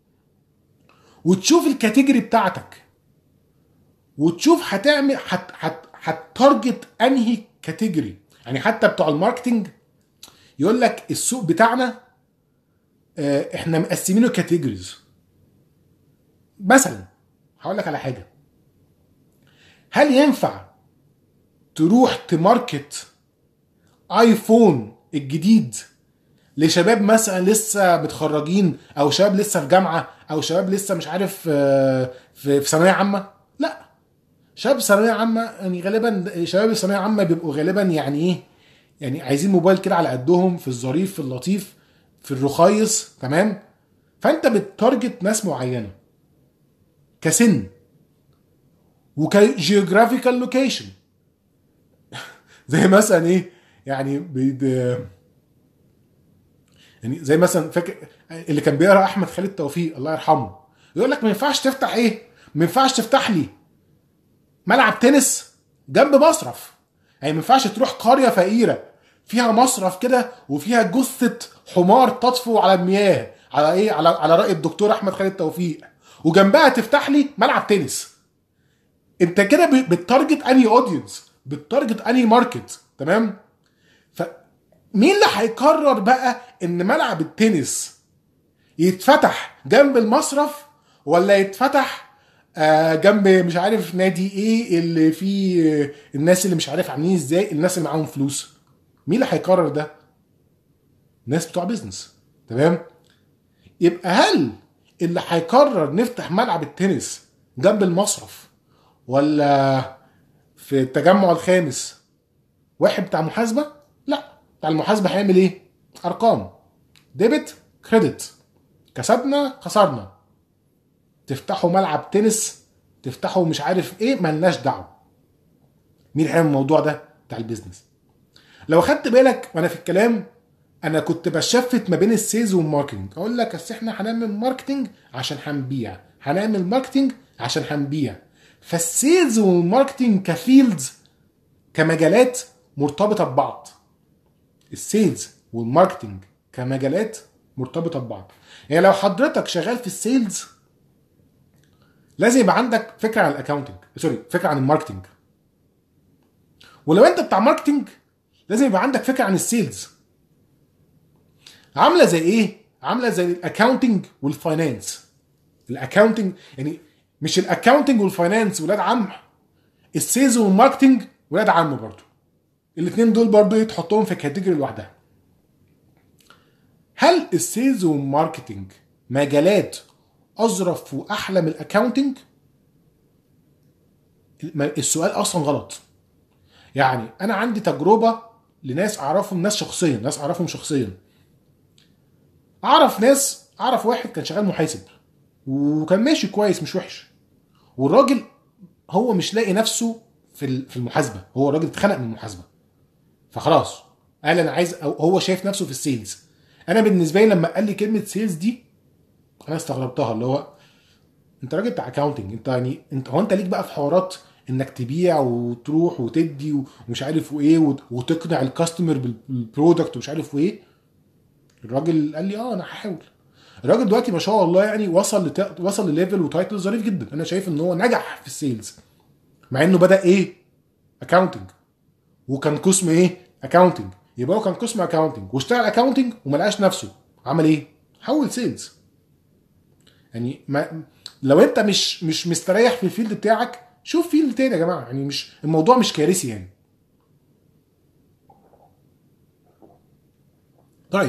وتشوف الكاتيجوري بتاعتك، وتشوف هتعمل هت هت هتارجت انهي كاتيجوري. يعني حتى بتوع الماركتنج يقول لك السوق بتاعنا اه احنا مقسمينه كاتيجوريز. مثلا هقول لك على حاجه، هل ينفع تروح تماركت ايفون الجديد لشباب مثلا لسه متخرجين، او شباب لسه في جامعه، او شباب لسه مش عارف في ثانويه عامه؟ لا. شباب ثانويه عامه يعني غالبا، شباب الثانويه عامه بيبقوا غالبا يعني ايه، يعني عايزين موبايل كده على قدهم، في الظريف في اللطيف في الرخيص. تمام؟ فانت بتارجت ناس معينه كسن وكجيوغرافيكال لوكيشن. زي مثلا ايه يعني بيد يعني زي مثلا فاكر اللي كان بيقرا احمد خالد توفيق الله يرحمه، يقول لك ما ينفعش تفتح ايه، ما ينفعش تفتح لي ملعب تنس جنب مصرف. يعني ما ينفعش تروح قريه فقيره فيها مصرف كده وفيها جثه حمار تطفو على المياه، على ايه، على على راي الدكتور احمد خالد توفيق، وجنبها تفتح لي ملعب تنس. انت كده بتارجت انهي اودينس، بتارجت انهي ماركت. تمام؟ مين اللي هيقرر بقى ان ملعب التنس يتفتح جنب المصرف ولا يتفتح آه جنب مش عارف نادي ايه اللي فيه الناس اللي مش عارف عاملين ازاي، الناس اللي معاهم فلوس؟ مين اللي هيقرر ده؟ ناس بتوع بيزنس. تمام؟ يبقى هل اللي هيقرر نفتح ملعب التنس جنب المصرف ولا في التجمع الخامس واحد بتاع محاسبة؟ لا، بتاع المحاسبة هيعمل ايه؟ ارقام، ديبت كريدت، كسبنا خسرنا. تفتحوا ملعب تنس، تفتحوا مش عارف ايه، ملناش دعوه. مين هيعمل الموضوع ده؟ بتاع البيزنس. لو خدت بالك وانا في الكلام انا كنت بشفت ما بين السيلز والماركتنج. اقول لك اصل احنا هنعمل ماركتنج عشان هنبيع، هنعمل ماركتنج عشان هنبيع. فالسيلز والماركتنج كفيلدز كمجالات مرتبطه ببعض. السيلز والماركتنج كمجالات مرتبطه ببعض. يعني لو حضرتك شغال في السيلز لازم يبقى عندك فكره عن الاكاونتنج، سوري فكره عن الماركتنج. ولو انت بتاع ماركتنج لازم يبقى عندك فكره عن السيلز. عامله زي ايه؟ عامله زي الاكاونتنج والفاينانس. الاكاونتنج يعني مش الاكاونتنج والفاينانس ولاد عم، السيلز والماركتنج ولاد عم برضو. الاثنين دول برضو يتحطهم في كاتيجوري لوحدها. هل السيلز والماركتنج مجالات اظرف واحلى من الاكاونتنج؟ السؤال اصلا غلط. يعني انا عندي تجربه لناس اعرفهم، ناس شخصيا، ناس اعرفهم شخصيا. اعرف ناس، اعرف واحد كان شغال محاسب وكان ماشي كويس مش وحش، والراجل هو مش لاقي نفسه في في المحاسبه، هو الراجل اتخنق من المحاسبه فخلاص قال انا عايز، أو هو شايف نفسه في السيلز. انا بالنسبه لي لما قال لي كلمه سيلز دي انا استغربتها، اللي هو انت راجل بتاع اكاونتنج، انت يعني انت هو انت ليك بقى في حوارات انك تبيع وتروح وتدي ومش عارف وايه وتقنع الكاستمر بالبرودكت ومش عارف وايه. الراجل قال لي اه انا هحاول. الراجل دلوقتي ما شاء الله يعني وصل لت... وصل لليفل وتايتل ظريف جدا. انا شايف ان هو نجح في السيلز مع انه بدا ايه اكاونتنج، وكان قسم ايه اكاونتنج. يبقى هو كان قسم اكاونتنج واشتغل اكاونتنج وما لقاش نفسه، عمل ايه؟ حول سيلز. يعني ما لو انت مش مش مستريح في الفيلد بتاعك شوف فيلد تاني يا جماعه. يعني مش الموضوع مش كارثي يعني. طيب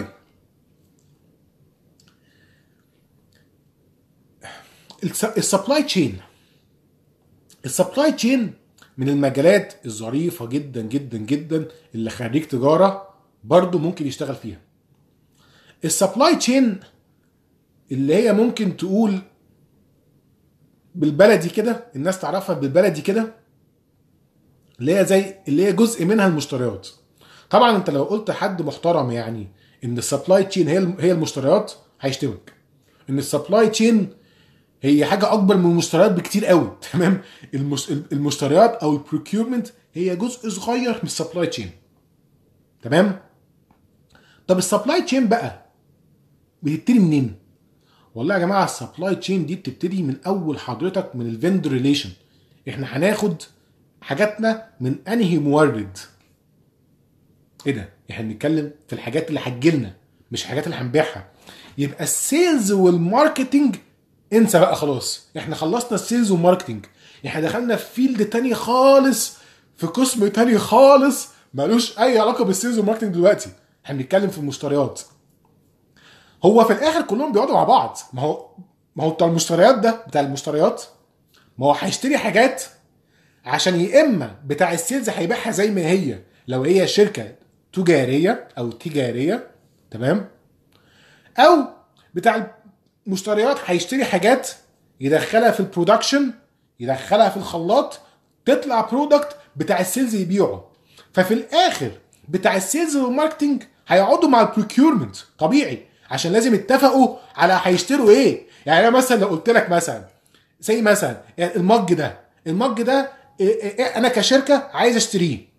السبلاي تشين. السبلاي تشين من المجالات الظريفه جدا جدا جدا اللي خريج تجاره برضو ممكن يشتغل فيها. السبلاي تشين اللي هي ممكن تقول بالبلدي كده، الناس تعرفها بالبلدي كده، اللي هي زي اللي هي جزء منها المشتريات. طبعا انت لو قلت حد محترم يعني ان السبلاي تشين هي هي المشتريات هيشتمك. ان السبلاي تشين هي حاجه اكبر من المشتريات بكتير قوي. تمام. المشتريات او البروكيورمنت هي جزء صغير من السبلاي تشين. تمام. طب السبلاي تشين بقى بتبتدي منين؟ والله يا جماعه السبلاي تشين دي بتبتدي من اول حضرتك من الفندر ريليشن. احنا هناخد حاجاتنا من انهي مورد. ايه ده؟ احنا بنتكلم في الحاجات اللي هتجيلنا مش الحاجات اللي هنبيعها. يبقى السيلز والماركتنج انسى بقى خلاص، احنا خلصنا السيلز والماركتنج. احنا دخلنا في فيلد تاني خالص، في قسم تاني خالص مالوش اي علاقه بالسيلز والماركتنج دلوقتي. احنا بنتكلم في المشتريات. هو في الاخر كلهم بيقعدوا مع بعض. ما هو ما هو بتاع المشتريات ده بتاع المشتريات ما هو هيشتري حاجات عشان يا اما بتاع السيلز هيبيعها زي ما هي لو هي شركه تجاريه او تجاريه. تمام. او بتاع المشتريات هيشتري حاجات يدخلها في البرودكشن، يدخلها في الخلاط، تطلع برودكت بتاع السيلز يبيعه. ففي الاخر بتاع السيلز والماركتنج هيقعدوا مع البروكيورمنت طبيعي عشان لازم يتفقوا على هيشتروا ايه. يعني انا مثلا لو قلت لك مثلا زي مثلا المج ده المج ده انا كشركه عايز اشتريه،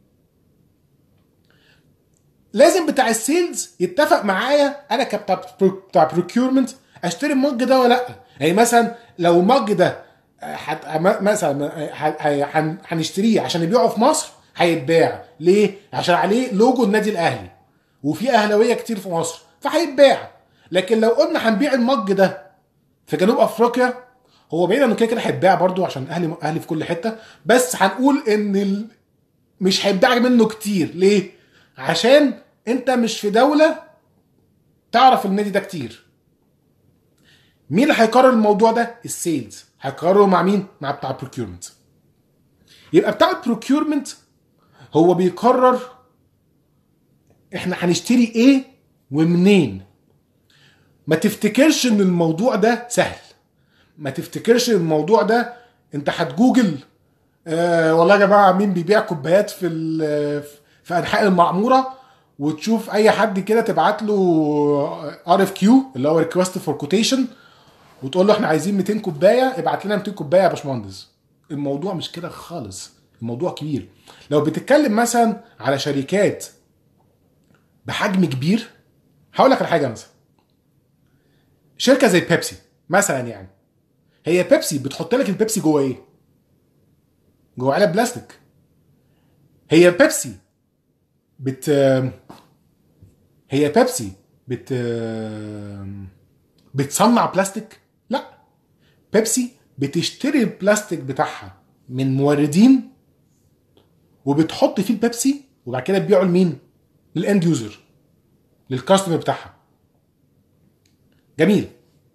لازم بتاع السيلز يتفق معايا انا كبتاع بتاع بروكيورمنت اشتري المج ده ولا لا. يعني مثلا لو المج ده حت... مثلا هنشتريه عشان نبيعه في مصر هيتباع ليه؟ عشان عليه لوجو النادي الاهلي وفي اهلاويه كتير في مصر فهيتباع. لكن لو قلنا هنبيع المج ده في جنوب افريقيا هو بعيد انه كده كده هيتباع برضو عشان اهلي اهلي في كل حته، بس هنقول ان ال... مش هيتباع منه كتير. ليه؟ عشان انت مش في دوله تعرف النادي ده كتير. مين اللي هيقرر الموضوع ده؟ السيلز. هيقرروا مع مين؟ مع بتاع البروكيورمنت. يبقى بتاع البروكيورمنت هو بيقرر احنا هنشتري ايه ومنين. ما تفتكرش ان الموضوع ده سهل. ما تفتكرش ان الموضوع ده انت هتجوجل آه والله يا جماعه مين بيبيع كوبايات في في انحاء المعموره وتشوف اي حد كده تبعت له ار اف كيو اللي هو ريكوست فور كوتيشن وتقول له احنا عايزين مئتين كوبايه ابعت لنا مئتين كوبايه يا باشمهندس. الموضوع مش كده خالص. الموضوع كبير. لو بتتكلم مثلا على شركات بحجم كبير، هقول لك على حاجه، مثلا شركه زي بيبسي مثلا، يعني هي بيبسي بتحط لك البيبسي جوه ايه؟ جوه علب بلاستيك. هي بيبسي بت هي بيبسي بت بتصنع بلاستيك؟ لا، بيبسي بتشتري البلاستيك بتاعها من موردين وبتحط فيه البيبسي، وبعد كده تبيعه لمين؟ للاند يوزر، للكاستمر بتاعها. جميل.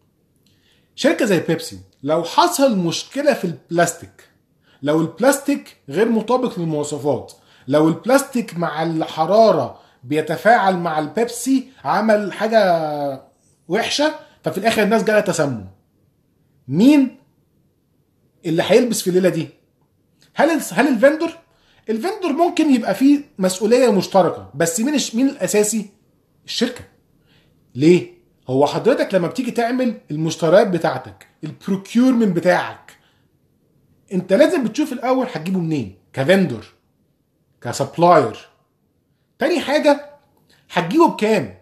شركه زي بيبسي لو حصل مشكله في البلاستيك، لو البلاستيك غير مطابق للمواصفات، لو البلاستيك مع الحراره بيتفاعل مع البيبسي، عمل حاجه وحشه، ففي الاخر الناس جالها تسمم، مين اللي هيلبس في الليله دي؟ هل هل الفندور؟ الفندور ممكن يبقى فيه مسؤوليه مشتركه، بس مين مين الاساسي؟ الشركه. ليه؟ هو حضرتك لما بتيجي تعمل المشتريات بتاعتك، البروكيورمنت بتاعك، انت لازم بتشوف الاول هتجيبه منين كفندور، كسبلاير. تاني حاجه هتجيبه بكام.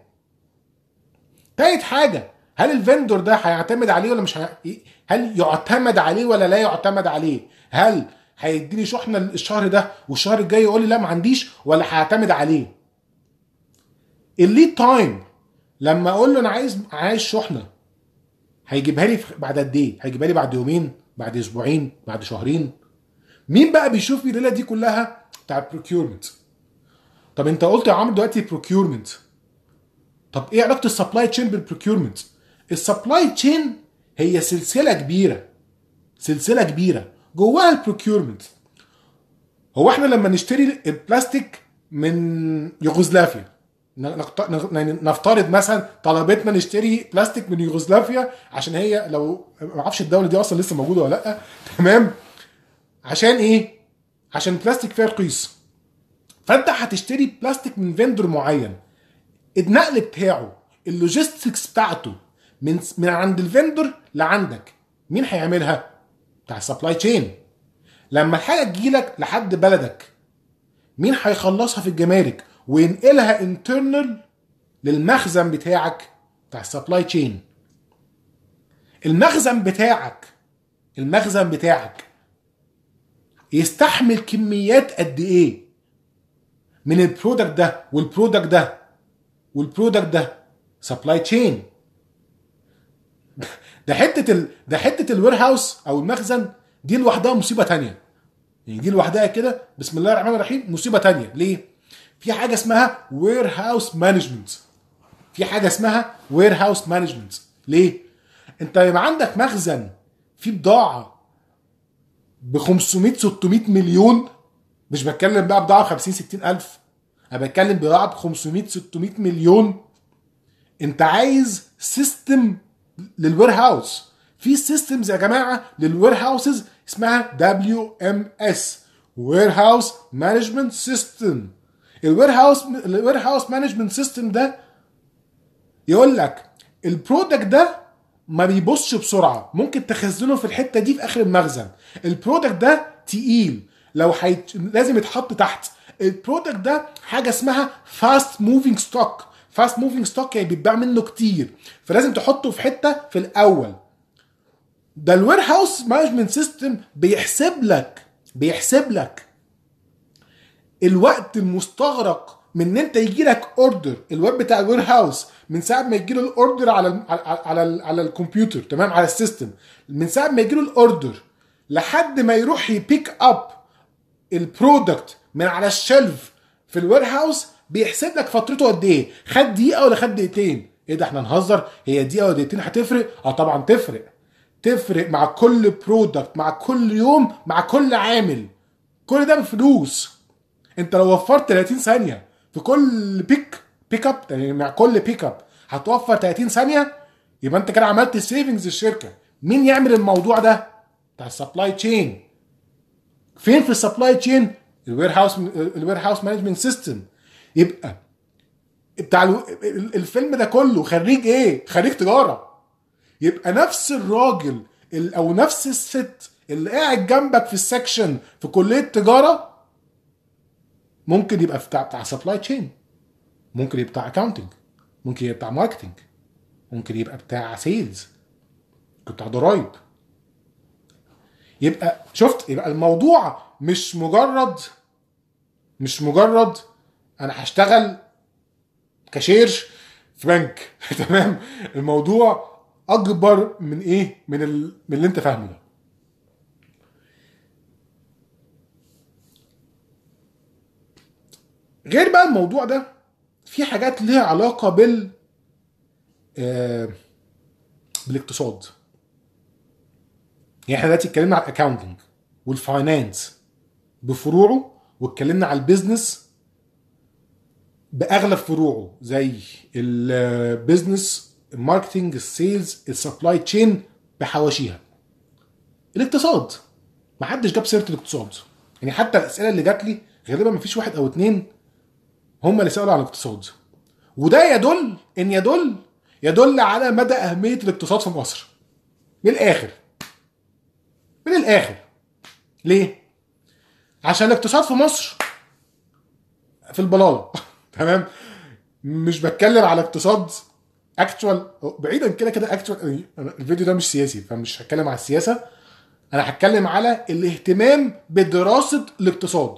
تالت حاجه، هل الفندور ده هيعتمد عليه ولا مش ه... هل يعتمد عليه ولا لا يعتمد عليه؟ هل هيديني شحنه الشهر ده والشهر الجاي يقول لي لا ما عنديش، ولا هيعتمد عليه؟ الليد تايم، لما اقول له انا عايز عايز شحنه، هيجيبها لي بعد قد ايه؟ هيجيبها لي بعد يومين، بعد اسبوعين، بعد شهرين؟ مين بقى بيشوف الليله دي كلها؟ بتاع البروكيورمنت. طب انت قلت يا عمرو دلوقتي بروكيورمنت، طب ايه علاقه السبلاي تشين بالبروكيورمنت؟ السبلاي تشين هي سلسله كبيره، سلسله كبيره جواها البروكيورمنت. هو احنا لما نشتري البلاستيك من يوغوسلافيا، نفترض مثلا طلبتنا نشتري بلاستيك من يوغوسلافيا، عشان هي لو ما اعرفش الدوله دي اصلا لسه موجوده ولا لا، تمام؟ عشان ايه؟ عشان البلاستيك فيها رخيص. فانت هتشتري بلاستيك من فيندور معين، النقل بتاعه، اللوجيستكس بتاعته من من عند الفيندور لعندك، مين هيعملها؟ بتاع السبلاي تشين. لما الحاجه تجيلك لحد بلدك، مين هيخلصها في الجمارك وينقلها انترنال للمخزن بتاعك؟ بتاع السبلاي تشين. المخزن بتاعك المخزن بتاعك يستحمل كميات قد ايه من البرودكت ده والبرودكت ده والبرودكت ده؟ سبلاي تشين. ده حته ال... ده حته الوير هاوس او المخزن دي لوحدها مصيبه تانية. يعني دي لوحدها كده بسم الله الرحمن الرحيم مصيبه تانية. ليه؟ في حاجه اسمها وير هاوس مانجمنت. في حاجه اسمها وير هاوس مانجمنت. ليه؟ انت يبقى عندك مخزن فيه بضاعه ب خمسمية ستمية مليون، مش بتكلم بقى بضاعه ب خمسين ستين الف، انا بتكلم بضاعه ب خمسمية ستمية مليون. انت عايز سيستم للوير هاوس. في سيستمز يا جماعه للوير هاوسز اسمها دبليو ام اس، وير هاوس مانجمنت سيستم. الوير هاوس الوير هاوس مانجمنت سيستم ده يقول لك البرودكت ده ما بيبصش بسرعه، ممكن تخزنه في الحته دي في اخر المخزن. البرودكت ده تقيل، لو حيت... لازم يتحط تحت. البرودكت ده حاجه اسمها فاست موفينج ستوك. فاست موفينج ستوك يعني بيتباع منه كتير، فلازم تحطه في حته في الاول. ده الوير هاوس مانجمنت سيستم بيحسب لك بيحسب لك الوقت المستغرق من ان انت يجي لك اوردر الويب بتاع الوير هاوس، من ساعه ما يجي له الاوردر على ال على على, على الكمبيوتر، تمام، على السيستم، من ساعه ما يجي له الاوردر لحد ما يروح يبيك اب البرودكت من على الشلف في الوير هاوس، بيحسب لك فترته قد ايه. خد دقيقه ولا خد دقيقتين؟ ايه ده احنا نهزر؟ هي دقيقه ولا دقيقتين هتفرق؟ اه طبعا تفرق. تفرق مع كل برودكت، مع كل يوم، مع كل عامل. كل ده بفلوس. انت لو وفرت تلاتين ثانيه في كل بيك بيك اب، يعني مع كل بيك اب هتوفر تلاتين ثانيه، يبقى انت كده عملت سيفنجز للشركه. مين يعمل الموضوع ده؟ بتاع السبلاي تشين. فين في السبلاي تشين؟ الوير هاوس الوير هاوس مانجمنت سيستم. يبقى بتاع الفيلم ده كله خريج ايه؟ خريج تجاره. يبقى نفس الراجل او نفس الست اللي قاعد جنبك في السكشن في كليه تجاره ممكن يبقى بتاع بتاع سبلاي تشين، ممكن يبقى بتاع اكاونتنج، ممكن يبقى بتاع ماركتنج، ممكن يبقى بتاع سيلز، بتاع ضرايب. يبقى شفت، يبقى الموضوع مش مجرد مش مجرد انا هشتغل كاشير في بنك تمام. الموضوع اكبر من ايه، من ال... من اللي انت فاهمه ده. غير بقى الموضوع ده في حاجات ليها علاقه بال آه... بالاقتصاد. يعني احنا دلوقتي اتكلمنا على الاكاونتنج والفاينانس بفروعه، واتكلمنا على البيزنس باغلب فروعه زي البيزنس، الماركتنج، السيلز، السبلاي تشين بحواشيها. الاقتصاد محدش جاب سيره الاقتصاد. يعني حتى الاسئله اللي جات لي غالبا مفيش واحد او اتنين هم اللي سالوا عن الاقتصاد. وده يدل ان يدل يدل على مدى اهميه الاقتصاد في مصر. من الاخر من الاخر ليه؟ عشان الاقتصاد في مصر في البلاله تمام. مش بتكلم على اقتصاد اكتوال بعيدا، كده كده اكتوال. الفيديو ده مش سياسي فمش هتكلم على السياسه، انا هتكلم على الاهتمام بدراسه الاقتصاد.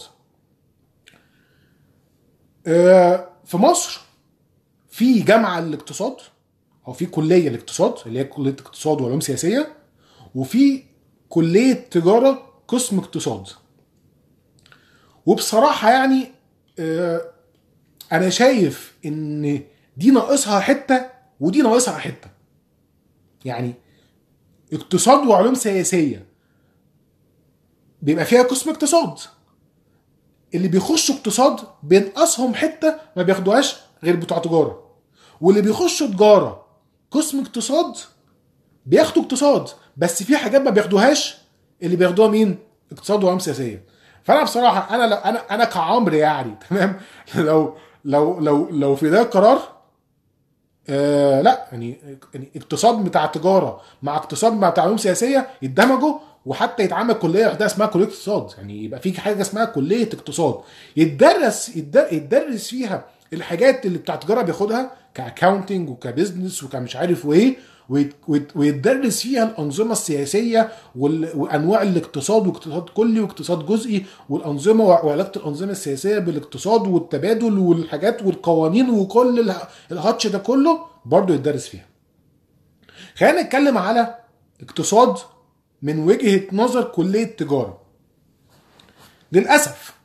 في مصر في جامعه للاقتصاد او في كليه للاقتصاد اللي هي كليه اقتصاد وعلوم سياسيه، وفي كليه تجاره قسم اقتصاد. وبصراحه يعني انا شايف ان دي ناقصها حته ودي ناقصها حته. يعني اقتصاد وعلوم سياسيه بيبقى فيها قسم اقتصاد، اللي بيخشوا اقتصاد بينقصهم حته ما بياخدوهاش غير بتوع تجاره، واللي بيخشوا تجاره قسم اقتصاد بياخدوا اقتصاد بس في حاجات ما بياخدوهاش اللي بياخدوها مين؟ اقتصاد وعلوم سياسيه. فانا بصراحه انا لو انا انا كعمر يعني تمام لو لو لو لو في ده قرار آه لا يعني يعني اقتصاد بتاع تجاره مع اقتصاد مع بتاع علوم سياسيه يدمجوا، وحتى يتعمل كليه واحده اسمها كليه اقتصاد. يعني يبقى في حاجه اسمها كليه اقتصاد يتدرس يتدرس فيها الحاجات اللي بتاع تجاره بياخدها كاكاونتنج وكبزنس وكمش عارف وايه، ويتدرس فيها الانظمه السياسيه وانواع الاقتصاد، واقتصاد كلي واقتصاد جزئي، والانظمه وعلاقه الانظمه السياسيه بالاقتصاد والتبادل والحاجات والقوانين وكل الهاتش ده كله برضو يتدرس فيها. خلينا نتكلم على اقتصاد من وجهه نظر كليه تجاره. للاسف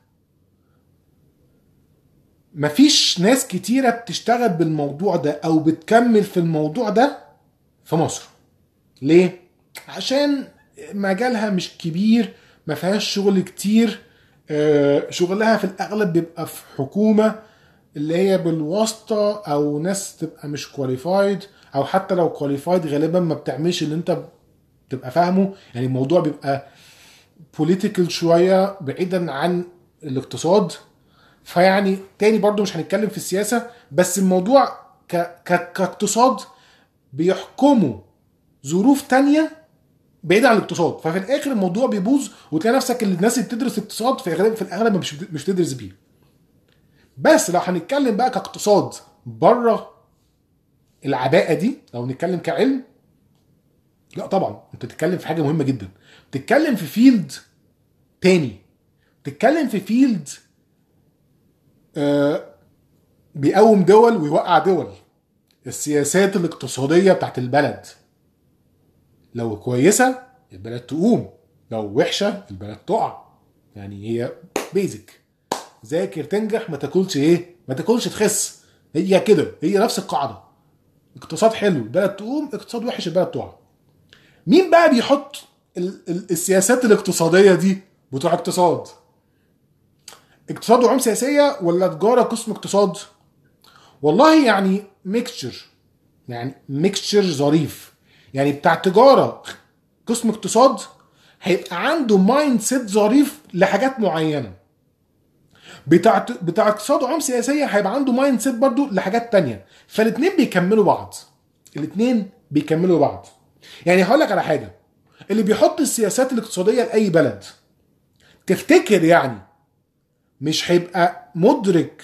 مفيش ناس كتيره بتشتغل بالموضوع ده او بتكمل في الموضوع ده في مصر. ليه؟ عشان مجالها مش كبير، ما فيهاش شغل كتير. شغلها في الاغلب بيبقى في حكومه اللي هي بالواسطه، او ناس تبقى مش كواليفايد، او حتى لو كواليفايد غالبا ما بتعملش اللي انت تبقى فاهمه. يعني الموضوع بيبقى بوليتيكال شويه بعيدا عن الاقتصاد. فيعني تاني برضو مش هنتكلم في السياسه، بس الموضوع ك... ك... كاقتصاد بيحكموا ظروف تانية بعيدة عن الاقتصاد. ففي الاخر الموضوع بيبوظ، وتلاقي نفسك اللي الناس اللي بتدرس اقتصاد في الاغلب في الاغلب مش مش تدرس بيه. بس لو هنتكلم بقى كاقتصاد بره العباءه دي، لو نتكلم كعلم، لا طبعا انت بتتكلم في حاجه مهمه جدا. بتتكلم في فيلد تاني، بتتكلم في فيلد آه بيقوم دول ويوقع دول. السياسات الاقتصاديه بتاعت البلد لو كويسه البلد تقوم، لو وحشه البلد تقع. يعني هي بيزك، ذاكر تنجح ما تاكلش ايه، ما تاكلش تخس. هي كده، هي نفس القاعده. اقتصاد حلو البلد تقوم، اقتصاد وحش البلد تقع. مين بقى بيحط ال- ال- السياسات الاقتصاديه دي؟ بتوع اقتصاد. اقتصاد وعلوم سياسيه ولا تجاره قسم اقتصاد؟ والله يعني ميكستشر، يعني ميكستشر ظريف. يعني بتاع تجاره قسم اقتصاد هيبقى عنده مايند سيت ظريف لحاجات معينه. بتاع بتاع اقتصاد وعلوم سياسيه هيبقى عنده مايند سيت برضو لحاجات تانية. فالاثنين بيكملوا بعض، الاثنين بيكملوا بعض. يعني هقول لك على حاجه، اللي بيحط السياسات الاقتصاديه لاي بلد، تفتكر يعني مش هيبقى مدرك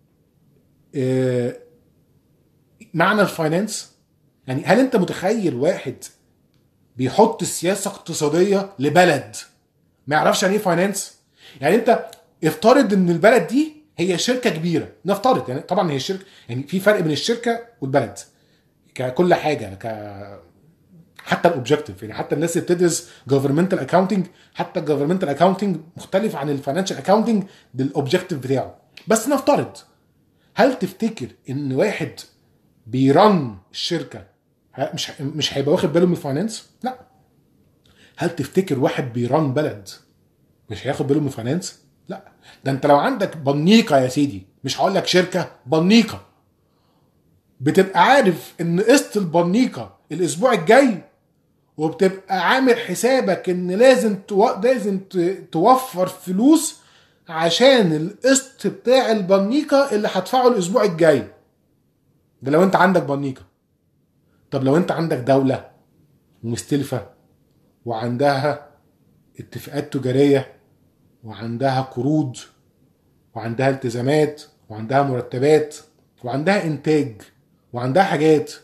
معنى الفاينانس؟ يعني هل انت متخيل واحد بيحط سياسه اقتصاديه لبلد ما يعرفش يعني ايه فاينانس؟ يعني انت افترض ان البلد دي هي شركه كبيره، نفترض يعني طبعا هي الشركه، يعني في فرق بين الشركه والبلد ككل حاجه، ك حتى الاوبجكتيف، يعني حتى الناس اللي بتدرس جوفرمنتال اكاونتنج، حتى الجوفرمنتال اكاونتنج مختلف عن الفاينانشال اكاونتنج بالاوبجكتيف بتاعه. بس نفترض، هل تفتكر ان واحد بيرن الشركه مش مش هيبقى واخد باله من الفاينانس؟ لا. هل تفتكر واحد بيرن بلد مش هياخد باله من الفاينانس؟ لا. ده انت لو عندك بنيقه يا سيدي، مش هقول لك شركه، بنيقه، بتبقى عارف ان قسط البنيقه الاسبوع الجاي، وبتبقى عامل حسابك ان لازم تو... لازم توفر فلوس عشان القسط بتاع البنيقه اللي هتدفعه الاسبوع الجاي. ده لو انت عندك بنيقه. طب لو انت عندك دوله مستلفه وعندها اتفاقات تجاريه وعندها قروض وعندها التزامات وعندها مرتبات وعندها انتاج وعندها حاجات،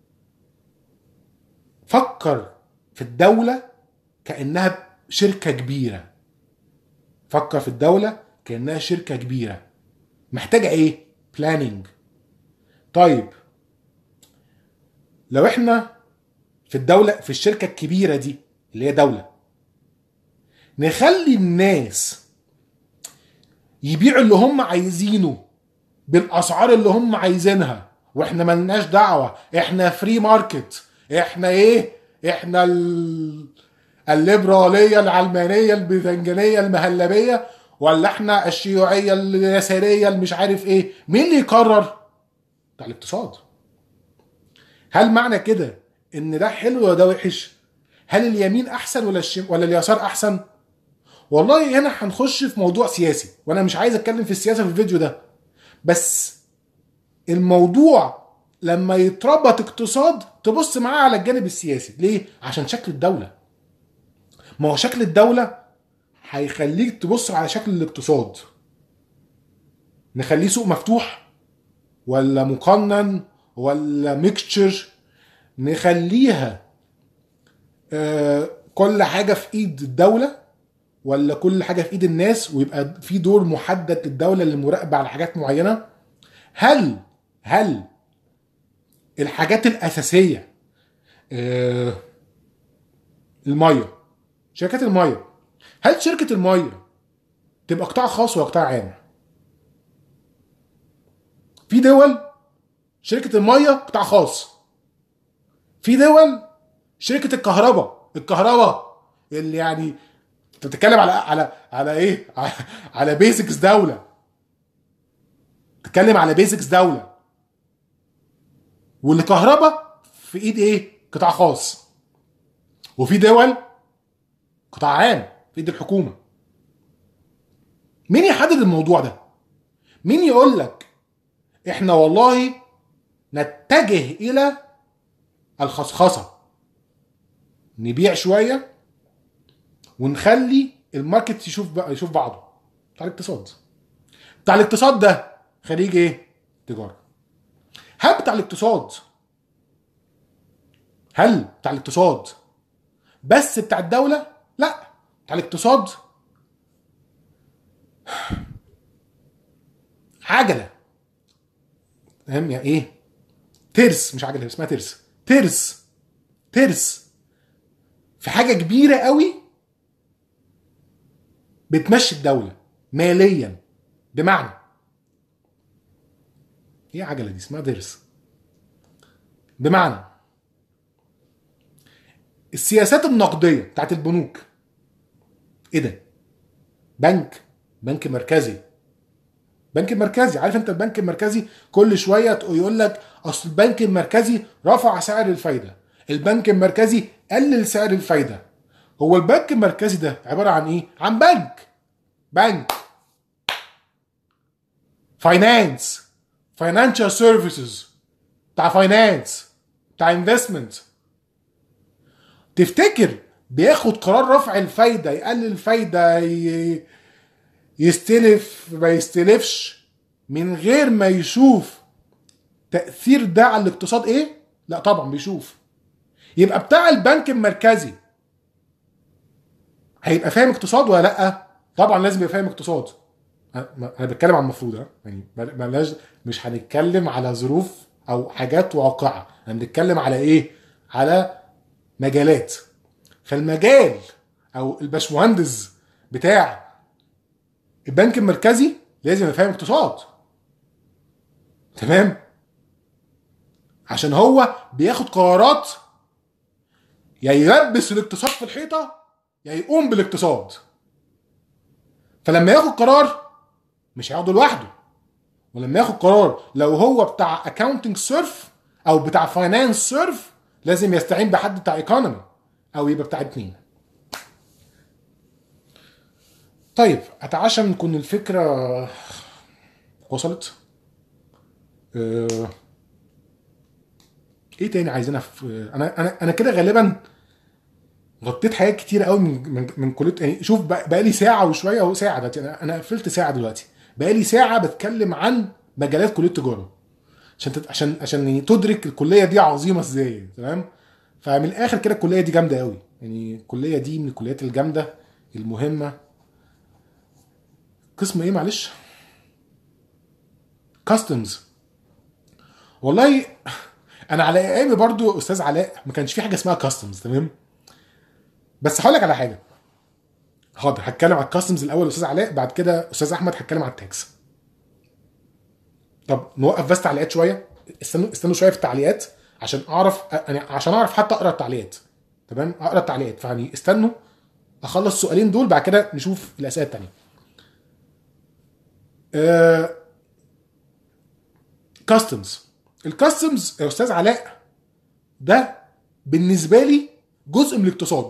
فكر في الدولة كأنها شركة كبيرة. فكر في الدولة كأنها شركة كبيرة محتاجة ايه؟ بلاننج. طيب لو احنا في الدولة، في الشركة الكبيرة دي اللي هي دولة، نخلي الناس يبيعوا اللي هم عايزينه بالاسعار اللي هم عايزينها، واحنا ملناش دعوة، احنا فري ماركت، احنا ايه، احنا ال... الليبرالية العلمانية الباذنجانية المهلبية، ولا احنا الشيوعية اليسارية المش عارف ايه. مين اللي يقرر؟ بتاع الاقتصاد. هل معنى كده ان ده حلو ولا ده وحش؟ هل اليمين احسن ولا الشم... ولا اليسار احسن؟ والله هنا هنخش في موضوع سياسي، وانا مش عايز اتكلم في السياسة في الفيديو ده، بس الموضوع لما يتربط اقتصاد تبص معاه على الجانب السياسي. ليه؟ عشان شكل الدولة. ما هو شكل الدولة هيخليك تبص على شكل الاقتصاد. نخليه سوق مفتوح ولا مقنن ولا ميكستشر؟ نخليها آه كل حاجة في ايد الدولة ولا كل حاجة في ايد الناس، ويبقى في دور محدد للدولة للمراقبة على حاجات معينة؟ هل هل الحاجات الأساسية، آه المية، شركات المية، هل شركة المية تبقى قطاع خاص ولا قطاع عام؟ في دول شركة المية قطاع خاص، في دول شركة الكهرباء الكهرباء اللي يعني انت بتتكلم على على على ايه؟ على بيزكس دولة، بتتكلم على بيزكس دولة، والكهرباء في ايد ايه؟ قطاع خاص. وفي دول قطاع عام في ايد الحكومة. مين يحدد الموضوع ده؟ مين يقول لك احنا والله نتجه الى الخصخصة، نبيع شوية ونخلي الماركت يشوف بقى يشوف بعضه؟ بتاع الاقتصاد. بتاع الاقتصاد ده خريج ايه؟ تجارة. هل بتاع الاقتصاد هل بتاع الاقتصاد بس بتاع الدولة؟ لا، بتاع الاقتصاد عجلة، فاهم يعني ايه؟ ترس، مش عجلة، اسمها ترس. ترس ترس في حاجة كبيرة قوي بتمشي الدولة ماليا. بمعنى ايه عجلة دي؟ اسمها ترس. بمعنى السياسات النقدية بتاعت البنوك، ايه ده؟ بنك بنك مركزي بنك مركزي عارف انت البنك المركزي كل شويه يقول لك اصل البنك المركزي رفع سعر الفايده، البنك المركزي قلل سعر الفايده. هو البنك المركزي ده عباره عن ايه؟ عن بنك بنك فاينانس، فاينانشال سيرفيسز، بتاع فاينانس، بتاع انفستمنت. تفتكر بياخد قرار رفع الفايده، يقلل الفايده، يستلف ما يستلفش، من غير ما يشوف تاثير ده على الاقتصاد ايه؟ لا طبعا بيشوف. يبقى بتاع البنك المركزي هيبقى فاهم اقتصاد ولا لا؟ طبعا لازم يبقى فاهم اقتصاد. انا بتكلم عن المفروض، ها يعني بلاش، مش هنتكلم على ظروف او حاجات واقعه، احنا بنتكلم على ايه؟ على مجالات. فالمجال او الباشمهندس بتاع البنك المركزي لازم يبقى فاهم اقتصاد، تمام؟ عشان هو بياخد قرارات يا يلبس الاقتصاد في الحيطه يا يقوم بالاقتصاد. فلما ياخد قرار مش هياخده لوحده، ولما ياخد قرار لو هو بتاع اكاونتنج سيرف او بتاع فاينانس سيرف لازم يستعين بحد بتاع ايكونومي او يبقى بتاع اتنين. طيب اتعشى من تكون الفكره وصلت. اه ايه تاني عايزينها في انا انا انا كده غالبا غطيت حاجات كتير قوي من من, من كليه. يعني شوف بقى لي ساعه وشويه اهو، ساعه دلوقتي، انا انا قفلت ساعه دلوقتي، بقى لي ساعه بتكلم عن مجالات كليه التجاره عشان تت... عشان عشان تدرك الكليه دي عظيمه ازاي، تمام؟ فمن الاخر كده الكليه دي جامده قوي، يعني الكليه دي من الكليات الجامده المهمه. قسم ايه معلش؟ كاستمز. والله انا على ايامي برضو استاذ علاء ما كانش في حاجه اسمها كاستمز، تمام؟ بس هقول لك على حاجه، حاضر هتكلم على الكاستمز الاول استاذ علاء، بعد كده استاذ احمد هتكلم على التاكس. طب نوقف بس تعليقات شويه، استنوا استنوا شويه في التعليقات عشان اعرف، يعني عشان اعرف حتى اقرا التعليقات، تمام؟ اقرا التعليقات، فيعني استنوا اخلص السؤالين دول بعد كده نشوف الاسئله الثانيه. كاستمز. الكاستمز يا استاذ علاء ده بالنسبه لي جزء من الاقتصاد.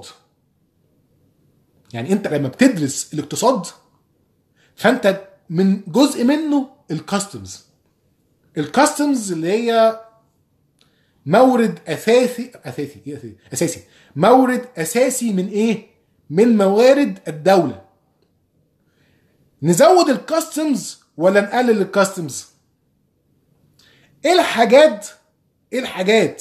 يعني انت لما بتدرس الاقتصاد فانت من جزء منه الكاستمز. الكاستمز اللي هي مورد اساسي اساسي اساسي, أساسي. مورد اساسي من ايه؟ من موارد الدوله. نزود الكاستمز ولا نقلل الكاستمز؟ ايه الحاجات ايه الحاجات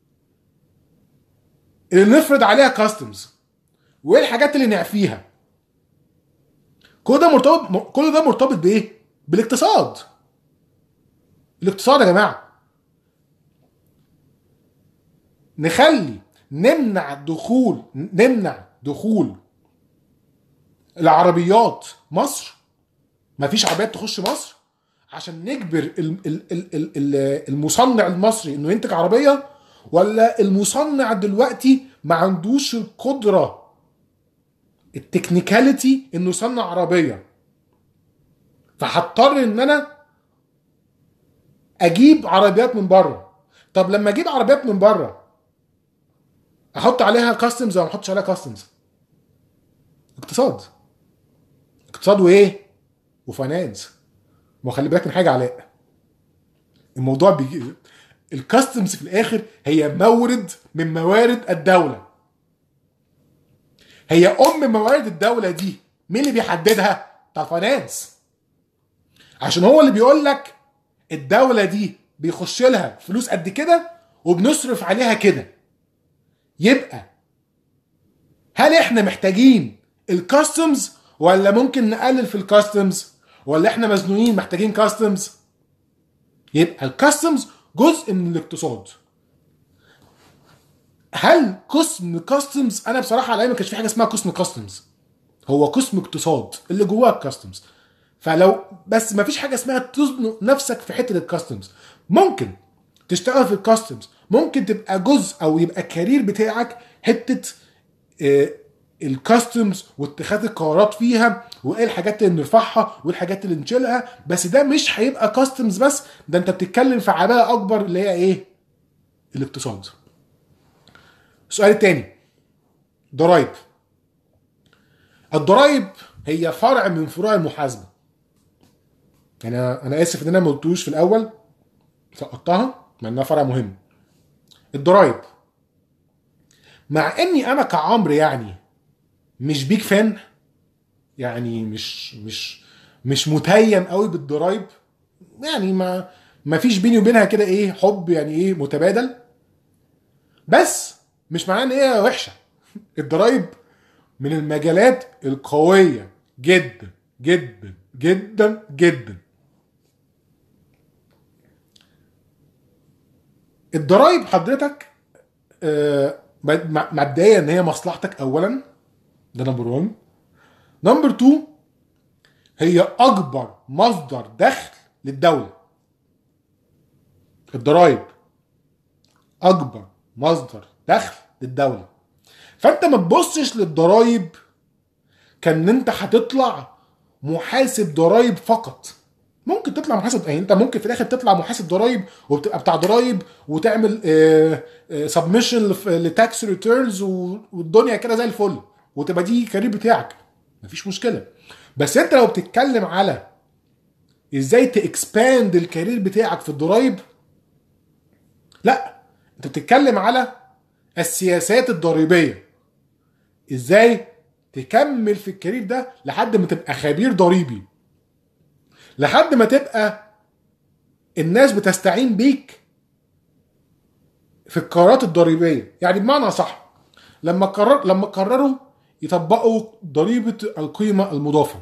اللي نفرض عليها كاستمز وايه الحاجات اللي نعفيها؟ كل ده مرتبط كل ده مرتبط بايه؟ بالاقتصاد. الاقتصاد يا جماعه. نخلي نمنع دخول نمنع دخول العربيات مصر، مفيش عربيات تخش مصر عشان نجبر المصنع المصري انه ينتج عربيه، ولا المصنع دلوقتي ما عندوش القدره التكنيكاليتي انه يصنع عربيه، فهضطر ان انا اجيب عربيات من بره. طب لما اجيب عربيات من بره احط عليها كاستمز ولا ما احطش عليها كاستمز؟ اقتصاد. اقتصاد وايه؟ وفاينانس. ما خلي بالك من حاجه علاء، الموضوع بيجي الكاستمز في الاخر هي مورد من موارد الدوله. هي ام موارد الدوله دي مين اللي بيحددها؟ بتاع الفاينانس. عشان هو اللي بيقول لك الدوله دي بيخش لها فلوس قد كده وبنصرف عليها كده. يبقى هل احنا محتاجين الكاستمز ولا ممكن نقلل في الكاستمز، ولا احنا مزنوقين محتاجين كاستمز؟ يبقى الكاستمز جزء من الاقتصاد. هل قسم كاستمز؟ انا بصراحه على ما كانش في حاجه اسمها قسم كاستمز، هو قسم اقتصاد اللي جواه الكاستمز. فلو بس ما فيش حاجه اسمها تزنق نفسك في حته الكاستمز. ممكن تشتغل في الكاستمز، ممكن تبقى جزء او يبقى الكارير بتاعك حته الكاستمز واتخاذ القرارات فيها، وايه الحاجات اللي نرفعها وايه الحاجات اللي نشيلها. بس ده مش هيبقى كاستمز بس، ده انت بتتكلم في عباءه اكبر اللي هي ايه؟ الاقتصاد. السؤال الثاني، ضرائب. الضرائب هي فرع من فروع المحاسبه. يعني انا اسف ان انا ما قلتوش في الاول، سقطتها مع انها فرع مهم. الضرائب مع اني انا كعمرو يعني مش بيك فان، يعني مش مش مش متيم قوي بالضرايب، يعني ما ما فيش بيني وبينها كده ايه حب يعني ايه متبادل، بس مش معناه ان هي وحشه. الضرايب من المجالات القويه جدا جدا جدا جدا. الضرايب حضرتك آه، مبدئيا ان هي مصلحتك اولا، ده نمبر واحد. نمبر اتنين، هي اكبر مصدر دخل للدوله. الضرايب اكبر مصدر دخل للدوله، فانت ما تبصش للضرايب كان انت هتطلع محاسب ضرايب فقط. ممكن تطلع محاسب، يعني انت ممكن في الاخر تطلع محاسب ضرايب وبتبقى بتاع ضرايب وتعمل سبمشن لتاكس ريتيرنز والدنيا كده زي الفل، وتبقى دي كارير بتاعك، مفيش مشكله. بس انت لو بتتكلم على ازاي تاكسباند الكارير بتاعك في الضرايب، لا، انت بتتكلم على السياسات الضريبيه، ازاي تكمل في الكارير ده لحد ما تبقى خبير ضريبي، لحد ما تبقى الناس بتستعين بيك في القرارات الضريبيه. يعني بمعنى صح، لما قرر لما قرروا يطبقوا ضريبه القيمه المضافه،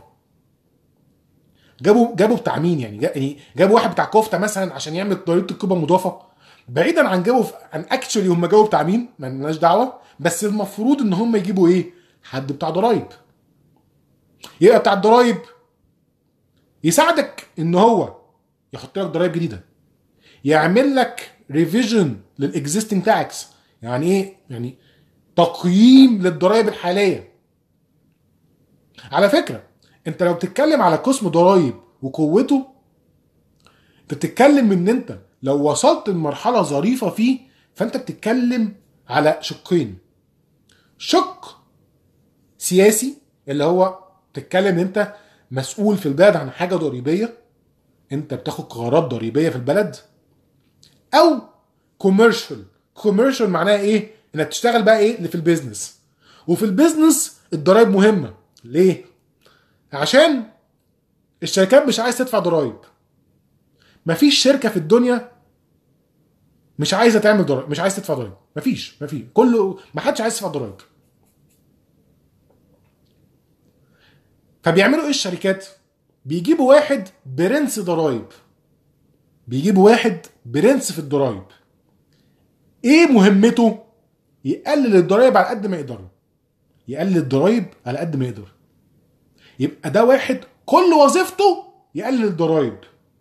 جابوا جابوا بتاع مين يعني؟ يعني جابوا واحد بتاع كفته مثلا عشان يعمل ضريبه القيمه المضافه؟ بعيدا عن جابوا عن اكشولي هم جابوا بتاع مين، مالناش دعوه، بس المفروض ان هم يجيبوا ايه؟ حد بتاع ضرايب. يبقى بتاع الضرايب يساعدك ان هو يحط لك ضرايب جديده، يعمل لك ريفيجن للاكزيستنج تاكس. يعني ايه؟ يعني تقييم للضرايب الحاليه. على فكره، انت لو بتتكلم على قسم ضرايب وقوته، انت بتتكلم ان انت لو وصلت لمرحله ظريفه فيه، فانت بتتكلم على شقين. شق سياسي، اللي هو بتتكلم ان انت مسؤول في البلد عن حاجه ضريبيه، انت بتاخد قرارات ضريبيه في البلد. او كوميرشال. كوميرشال معناها ايه؟ انك تشتغل بقى ايه اللي في البيزنس. وفي البيزنس الضرايب مهمه. ليه؟ عشان الشركات مش عايز تدفع ضرايب. مفيش شركه في الدنيا مش عايزه تعمل ضرايب، مش عايز تدفع ضرايب. مفيش مفيش كله، ما حدش عايز يدفع ضرايب. فبيعملوا ايه الشركات؟ بيجيبوا واحد برنس ضرايب، بيجيبوا واحد برنس في الضرايب. ايه مهمته؟ يقلل الضرايب على قد ما يقدر، يقلل الضرايب على قد ما يقدر. يبقى ده واحد كل وظيفته يقلل الضرايب.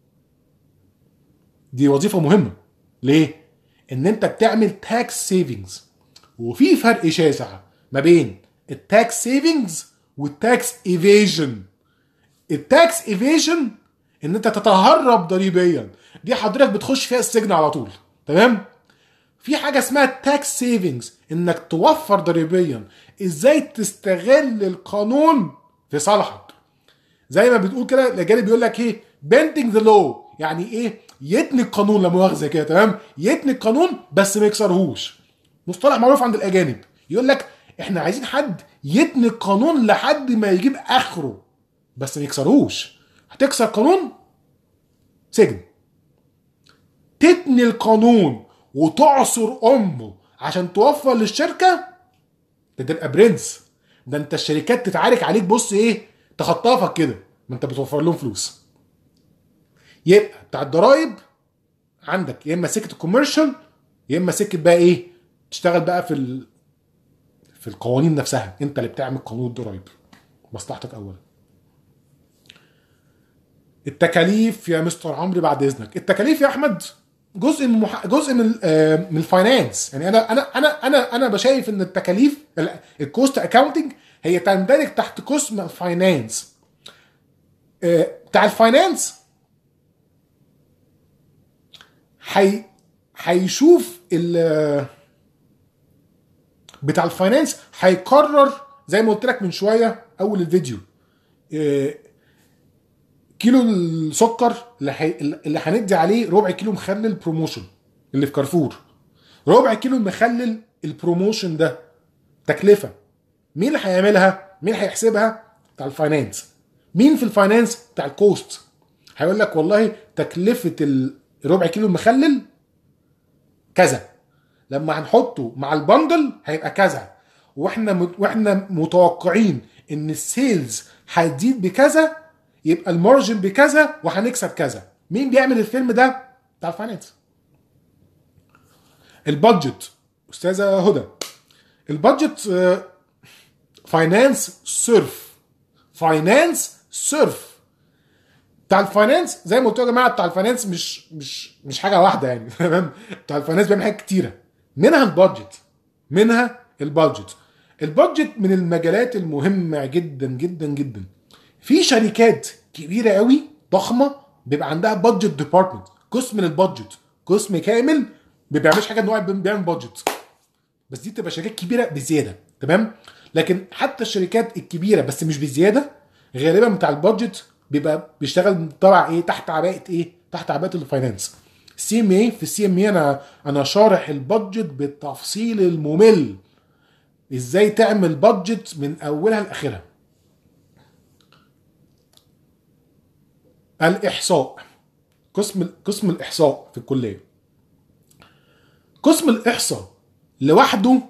دي وظيفه مهمه. ليه؟ ان انت بتعمل تاكس سيفنجز. وفي فرق شاسع ما بين التاكس سيفنجز والتاكس ايفيجن. التاكس ايفيجن ان انت تتهرب ضريبيا، دي حضرتك بتخش فيها السجن على طول، تمام؟ في حاجه اسمها تاكس سيفنجز، انك توفر ضريبيا، ازاي تستغل القانون في صالحك. زي ما بتقول كده الاجانب بيقول لك ايه؟ bending the law. يعني ايه؟ يتني القانون، لا مؤاخذه كده، تمام؟ يتني القانون بس ما يكسرهوش. مصطلح معروف عند الاجانب، يقول لك احنا عايزين حد يتني القانون لحد ما يجيب اخره بس ما يكسرهوش. هتكسر قانون، سجن. تتني القانون وتعصر امه عشان توفر للشركه، ده تبقى برنس. ده انت الشركات تتعارك عليك، بص ايه، تخطفك كده، ما انت بتوفر لهم فلوس. يبقى بتاع الضرايب عندك يا اما سكه الكوميرشال، يا اما سكه بقى ايه، تشتغل بقى في ال... في القوانين نفسها. انت اللي بتعمل قانون الضرايب، مصلحتك اولا. التكاليف يا مستر عمرو بعد اذنك. التكاليف يا احمد جزء من مح... جزء من آه من الفاينانس. يعني انا انا انا انا انا بشايف ان التكاليف، الكوست اكاونتنج، هي تندرج تحت قسم الفاينانس. آه بتاع الفاينانس حي هيشوف ال بتاع الفاينانس هيقرر زي ما قلت لك من شويه اول الفيديو، آه كيلو السكر اللي حي... اللي هندي عليه ربع كيلو مخلل بروموشن اللي في كارفور، ربع كيلو مخلل البروموشن ده تكلفه. مين اللي هيعملها؟ مين هيحسبها؟ بتاع الفاينانس. مين في الفاينانس؟ بتاع الكوست. هيقول لك والله تكلفه الربع كيلو المخلل كذا، لما هنحطه مع البندل هيبقى كذا، واحنا واحنا متوقعين ان السيلز هتزيد بكذا، يبقى المارجن بكذا وهنكسب كذا. مين بيعمل الفيلم ده؟ بتاع الفاينانس. البادجت استاذه هدى، البادجت فاينانس سيرف، فاينانس سيرف. بتاع الفاينانس زي ما قلت يا جماعه، بتاع الفاينانس مش مش مش حاجه واحده يعني تمام. بتاع الفاينانس بيعمل حاجات كتيره، منها البادجت، منها البادجت. البادجت من المجالات المهمه جدا جدا جدا. في شركات كبيره قوي ضخمه بيبقى عندها بادجت ديبارتمنت، قسم من البادجت، قسم كامل ما بيعملش حاجه ان هو بيعمل بادجت، بس دي بتبقى شركات كبيره بزياده، تمام. لكن حتى الشركات الكبيره بس مش بزياده، غالبا بتاع البادجت بيبقى بيشتغل تبع ايه؟ تحت عباءه ايه؟ تحت عباءه الفاينانس. السي ام اي، في السي ام اي انا انا شارح البادجت بالتفصيل الممل، ازاي تعمل بادجت من اولها لاخرها. الاحصاء، قسم قسم الاحصاء في الكليه. قسم الاحصاء لوحده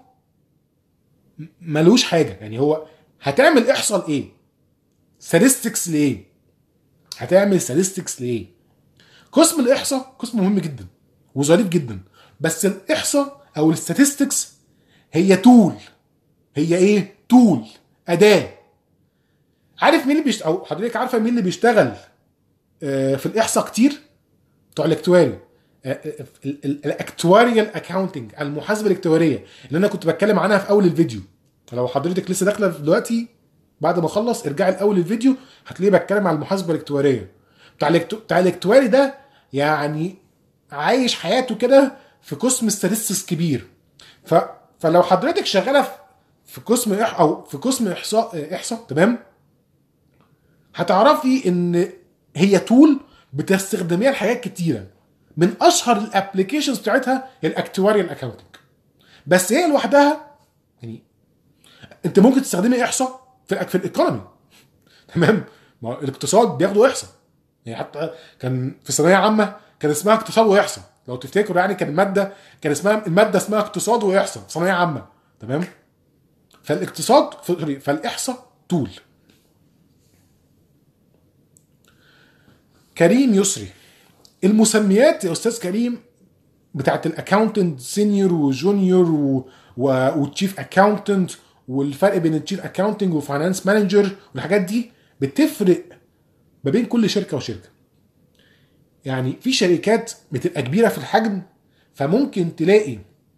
ملوش حاجه، يعني هو هتعمل احصاء لايه؟ statistics ليه؟ هتعمل statistics ليه؟ قسم الاحصاء قسم مهم جدا وظريف جدا، بس الاحصاء او الستاتستكس هي تول. هي ايه؟ تول، اداه. عارف مين اللي بيشت... او حضرتك عارفه مين اللي بيشتغل في الاحصاء كتير؟ بتوع الاكتواري، الاكتواريال اكاونتنج، المحاسبه الاكتواريه اللي انا كنت بتكلم عنها في اول الفيديو. فلو حضرتك لسه داخله دلوقتي بعد ما اخلص ارجعي لاول الفيديو، هتلاقيه بتكلم عن المحاسبه الاكتواريه. بتاع الاكتو... بتاع الاكتواري ده يعني عايش حياته كده في قسم استاتستكس كبير. ف... فلو حضرتك شغاله في في قسم إح... او في قسم احصاء احصاء تمام، هتعرفي ان هي تول بتستخدميها لحاجات كتيره. من اشهر الابلكيشنز بتاعتها هي الاكتواريال اكاونتنج، بس هي لوحدها يعني انت ممكن تستخدمي احصاء في في الايكونومي تمام. ما الاقتصاد بياخدوا احصاء، يعني حتى كان في ثانويه عامه كان اسمها اقتصاد واحصاء لو تفتكروا، يعني كان الماده كان اسمها الماده اسمها اقتصاد واحصاء في ثانويه عامه، تمام. فالاقتصاد فالاحصاء تول. كريم يسري، المسميات يا استاذ كريم بتاعت الاكاونتنت سينيور وجونيور و... و... وتشيف اكاونتنت، والفرق بين التشيف اكاونتنج وفاينانس مانجر والحاجات دي بتفرق ما بين كل شركه وشركه. يعني في شركات بتبقى كبيره في الحجم، فممكن تلاقي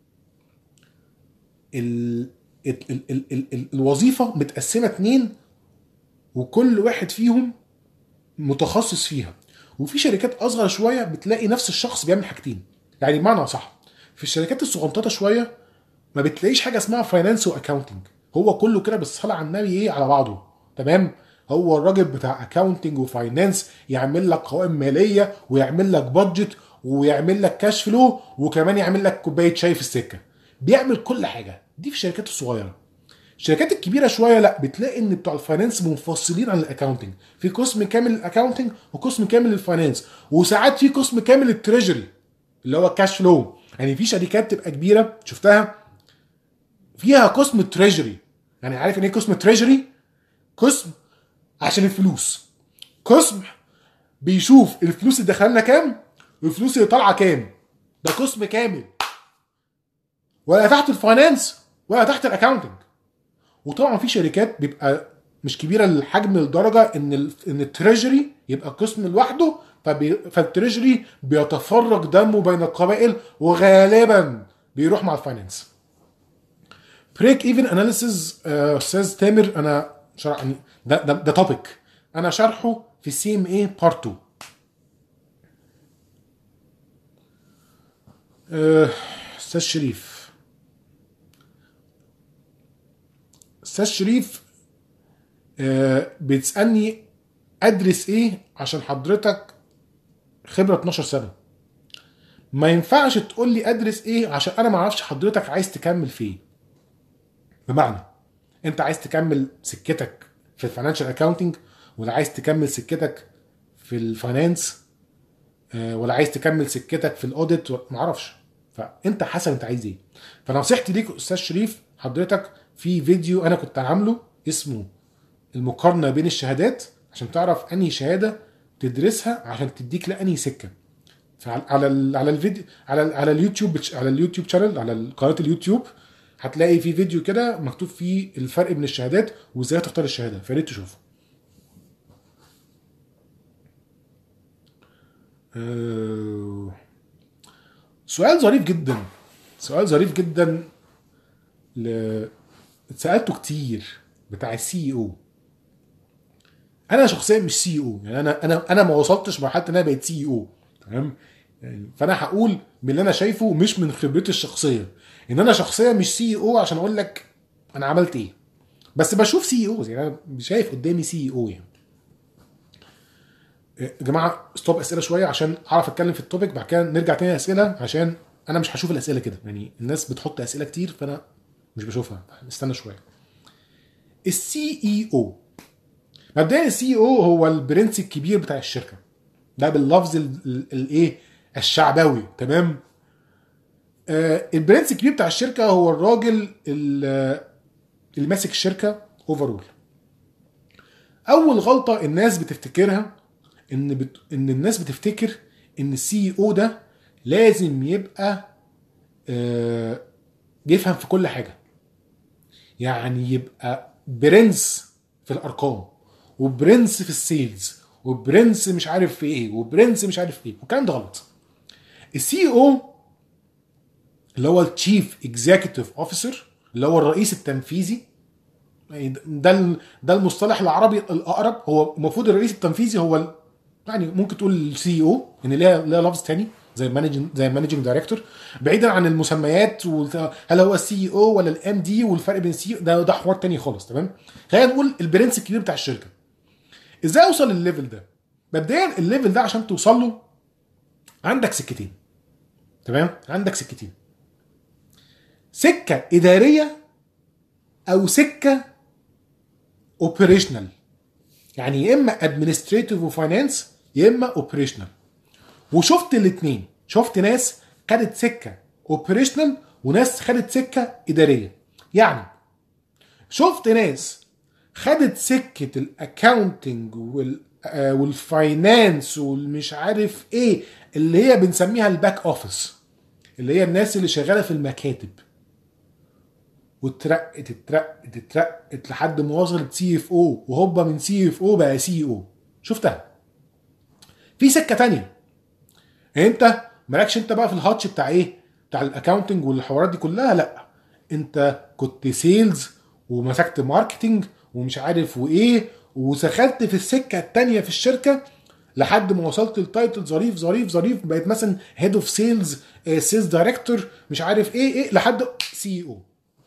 ال... ال... ال... ال... ال... ال... الوظيفه متقسمه اتنين وكل واحد فيهم متخصص فيها. وفي شركات اصغر شويه بتلاقي نفس الشخص بيعمل حاجتين. يعني بمعنى صح، في الشركات الصغنططه شويه ما بتلاقيش حاجه اسمها فاينانس واكاونتنج، هو كله كده بالصلاه على النبي ايه على بعضه، تمام. هو الراجل بتاع اكاونتنج وفاينانس يعمل لك قوائم ماليه ويعمل لك بادجت ويعمل لك كاش فلو وكمان يعمل لك كوبايه شاي في السكه، بيعمل كل حاجه دي في الشركات الصغيره. الشركات الكبيره شويه لا، بتلاقي ان بتوع الفاينانس منفصلين عن الاكاونتنج، في قسم كامل الاكاونتنج وقسم كامل الفاينانس، وساعات في قسم كامل التريجري اللي هو الكاش فلو. يعني في شركات تبقى كبيره شفتها فيها قسم التريجري. يعني عارف ان ايه قسم التريجري؟ قسم عشان الفلوس، قسم بيشوف الفلوس اللي دخلنا كام والفلوس اللي طالعه كام، ده قسم كامل، ولا تحت الفاينانس ولا تحت الاكاونتنج. وطبعا في شركات بيبقى مش كبيره للحجم لدرجه ان ال ان التريجري يبقى قسم لوحده، فالتريجري بيتفرق دمه بين القبائل وغالبا بيروح مع الفاينانس. بريك ايفن اناليسيز استاذ تامر، انا شرح ده ده, ده توبيك انا شرحه في سي ام اي بارت اتنين. استاذ شريف استاذ شريف أه بتسالني ادرس ايه عشان حضرتك خبره اتناشر سنه. ما ينفعش تقول لي ادرس ايه عشان انا ما اعرفش حضرتك عايز تكمل فيه. بمعنى انت عايز تكمل سكتك في الفاينانشال اكاونتنج، ولا عايز تكمل سكتك في الفاينانس، ولا عايز تكمل سكتك في الاوديت، ما اعرفش. فانت حسب انت عايز ايه. فنصيحتي ليك استاذ شريف، حضرتك في فيديو انا كنت عامله اسمه المقارنه بين الشهادات، عشان تعرف انهي شهاده تدرسها عشان تديك لانهي سكه. فعلى ال على الفيديو على ال على اليوتيوب على اليوتيوب شانل، على قناه اليوتيوب، هتلاقي في فيديو كده مكتوب فيه الفرق بين الشهادات وازاي تختار الشهاده، فياريت تشوفه. أه... سؤال ظريف جدا، سؤال ظريف جدا ل... اتسالته كتير، بتاع السي او. انا شخصيا مش سي او، يعني انا انا انا ما وصلتش مرحله ان انا بقيت سي او، تمام؟ يعني فانا هقول من اللي انا شايفه، مش من خبرتي الشخصيه، ان انا شخصيا مش سي او عشان اقول لك انا عملت ايه. بس بشوف سي او، يعني انا شايف قدامي سي او. يعني يا جماعه ستوب اسئله شويه عشان اعرف اتكلم في التوبيك، بعد كده نرجع تاني اسئله، عشان انا مش هشوف الاسئله كده. يعني الناس بتحط اسئله كتير فانا مش بشوفها، استنى شويه. السي اي او مبدئيا، السي او هو البرنس الكبير بتاع الشركه، ده باللفظ الايه الشعبوي، تمام؟ آه البرنس الكبير بتاع الشركه هو الراجل اللي ماسك الشركه اوفرول. اول غلطه الناس بتفتكرها ان بت... ان الناس بتفتكر ان السي او ده لازم يبقى آه بيفهم في كل حاجه، يعني يبقى برنس في الارقام، وبرنس في السيلز، وبرنس مش عارف في ايه، وبرنس مش عارف ايه، والكلام ده غلط. السي او اللي هو التشيف اكزيكتيف اوفيسر، اللي هو الرئيس التنفيذي، ده ده المصطلح العربي الاقرب. هو المفروض الرئيس التنفيذي هو، يعني ممكن تقول السي او، ان ليها ليها لفظ تاني زي مانجنج زي مانجنج دايركتور، بعيدا عن المسميات، هل هو السي او ولا الام دي، والفرق بين السي ده ده حوار تاني خالص، تمام؟ خلينا نقول البرنس الكبير بتاع الشركه. ازاي اوصل للليفل ده؟ مبدئيا الليفل ده عشان توصل له عندك سكتين، تمام؟ عندك سكتين، سكه اداريه او سكه اوبريشنال. يعني يا اما ادمنستريتيف وفاينانس، يا اما اوبريشنال. وشفت الاثنين، شفت ناس خدت سكه اوبريشنال وناس خدت سكه اداريه. يعني شفت ناس خدت سكه الاكاونتنج والفاينانس والمش عارف ايه، اللي هي بنسميها الباك اوفيس، اللي هي الناس اللي شغاله في المكاتب، واترقت اترقت اترقت لحد ما وصلت سي اف او، وهوبا من سي اف او بقى سي او. شفتها. في سكه تانية، انت مالكش انت بقى في الهاتش بتاع ايه، بتاع الاكاونتنج والحوارات دي كلها، لا، انت كنت سيلز ومسكت ماركتنج ومش عارف وايه، وسخلت في السكه التانية في الشركه لحد ما وصلت للتايتل ظريف ظريف ظريف، بقيت مثلا هيد اوف سيلز، سيلز دايركتور، مش عارف ايه ايه، لحد سي او.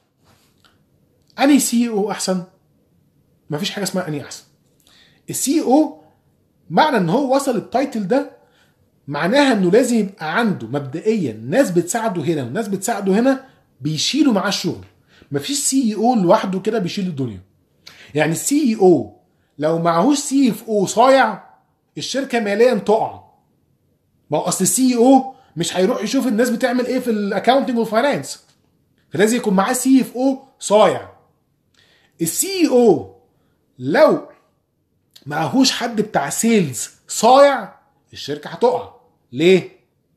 اني سي او احسن؟ مفيش حاجه اسمها اني احسن. السي او معنى ان هو وصل التايتل ده، معناها انه لازم يبقى عنده مبدئيا ناس بتساعده هنا وناس بتساعده هنا، بيشيلوا معاه الشغل. مفيش سي او لوحده كده بيشيل الدنيا. يعني السي او لو معهوش سي اف او صايع، الشركه ماليا تقع. ما هو اصل السي او مش هيروح يشوف الناس بتعمل ايه في الاكاونتنج والفاينانس، فلازم يكون معاه سي اف او صايع. السي او لو معهوش حد بتاع سيلز صايع، الشركه هتقع. ليه؟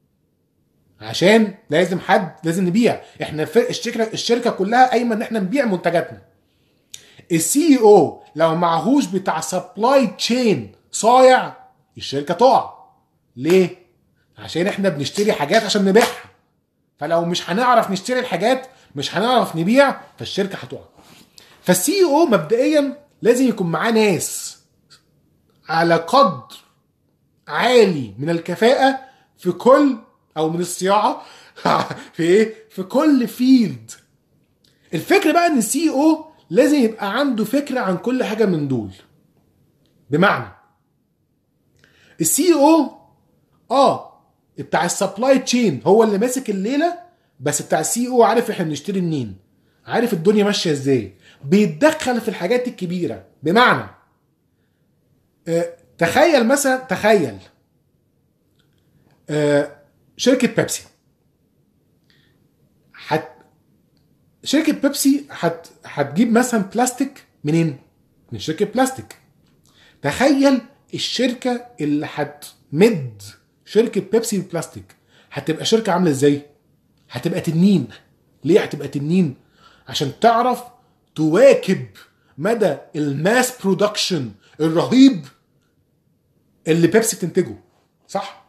عشان لازم حد، لازم نبيع. احنا في الشركه الشركه كلها قايمه ان احنا نبيع منتجاتنا. السي او لو معهوش بتاع سبلاي تشين صايع، الشركه تقع. ليه؟ عشان احنا بنشتري حاجات عشان نبيعها، فلو مش هنعرف نشتري الحاجات مش هنعرف نبيع، فالشركه هتقع. فالسي او مبدئيا لازم يكون معاه ناس على قدر عالي من الكفاءه في كل، او من الصياعه في ايه، في كل فيلد. الفكره بقى ان السي او لازم يبقى عنده فكره عن كل حاجه من دول. بمعنى السي او اه بتاع السبلاي تشين هو اللي ماسك الليله، بس بتاع السي او عارف احنا بنشتري منين، عارف الدنيا ماشيه ازاي، بيتدخل في الحاجات الكبيره. بمعنى اه تخيل مثلا، تخيل اه شركه بيبسي حت شركه بيبسي حت هتجيب مثلا بلاستيك منين؟ من شركه بلاستيك. تخيل الشركه اللي هتمد شركه بيبسي بالبلاستيك هتبقى شركه عامله ازاي؟ هتبقى تنين. ليه هتبقى تنين؟ عشان تعرف تواكب مدى الماس برودكشن الرهيب اللي بيبسي بتنتجه، صح؟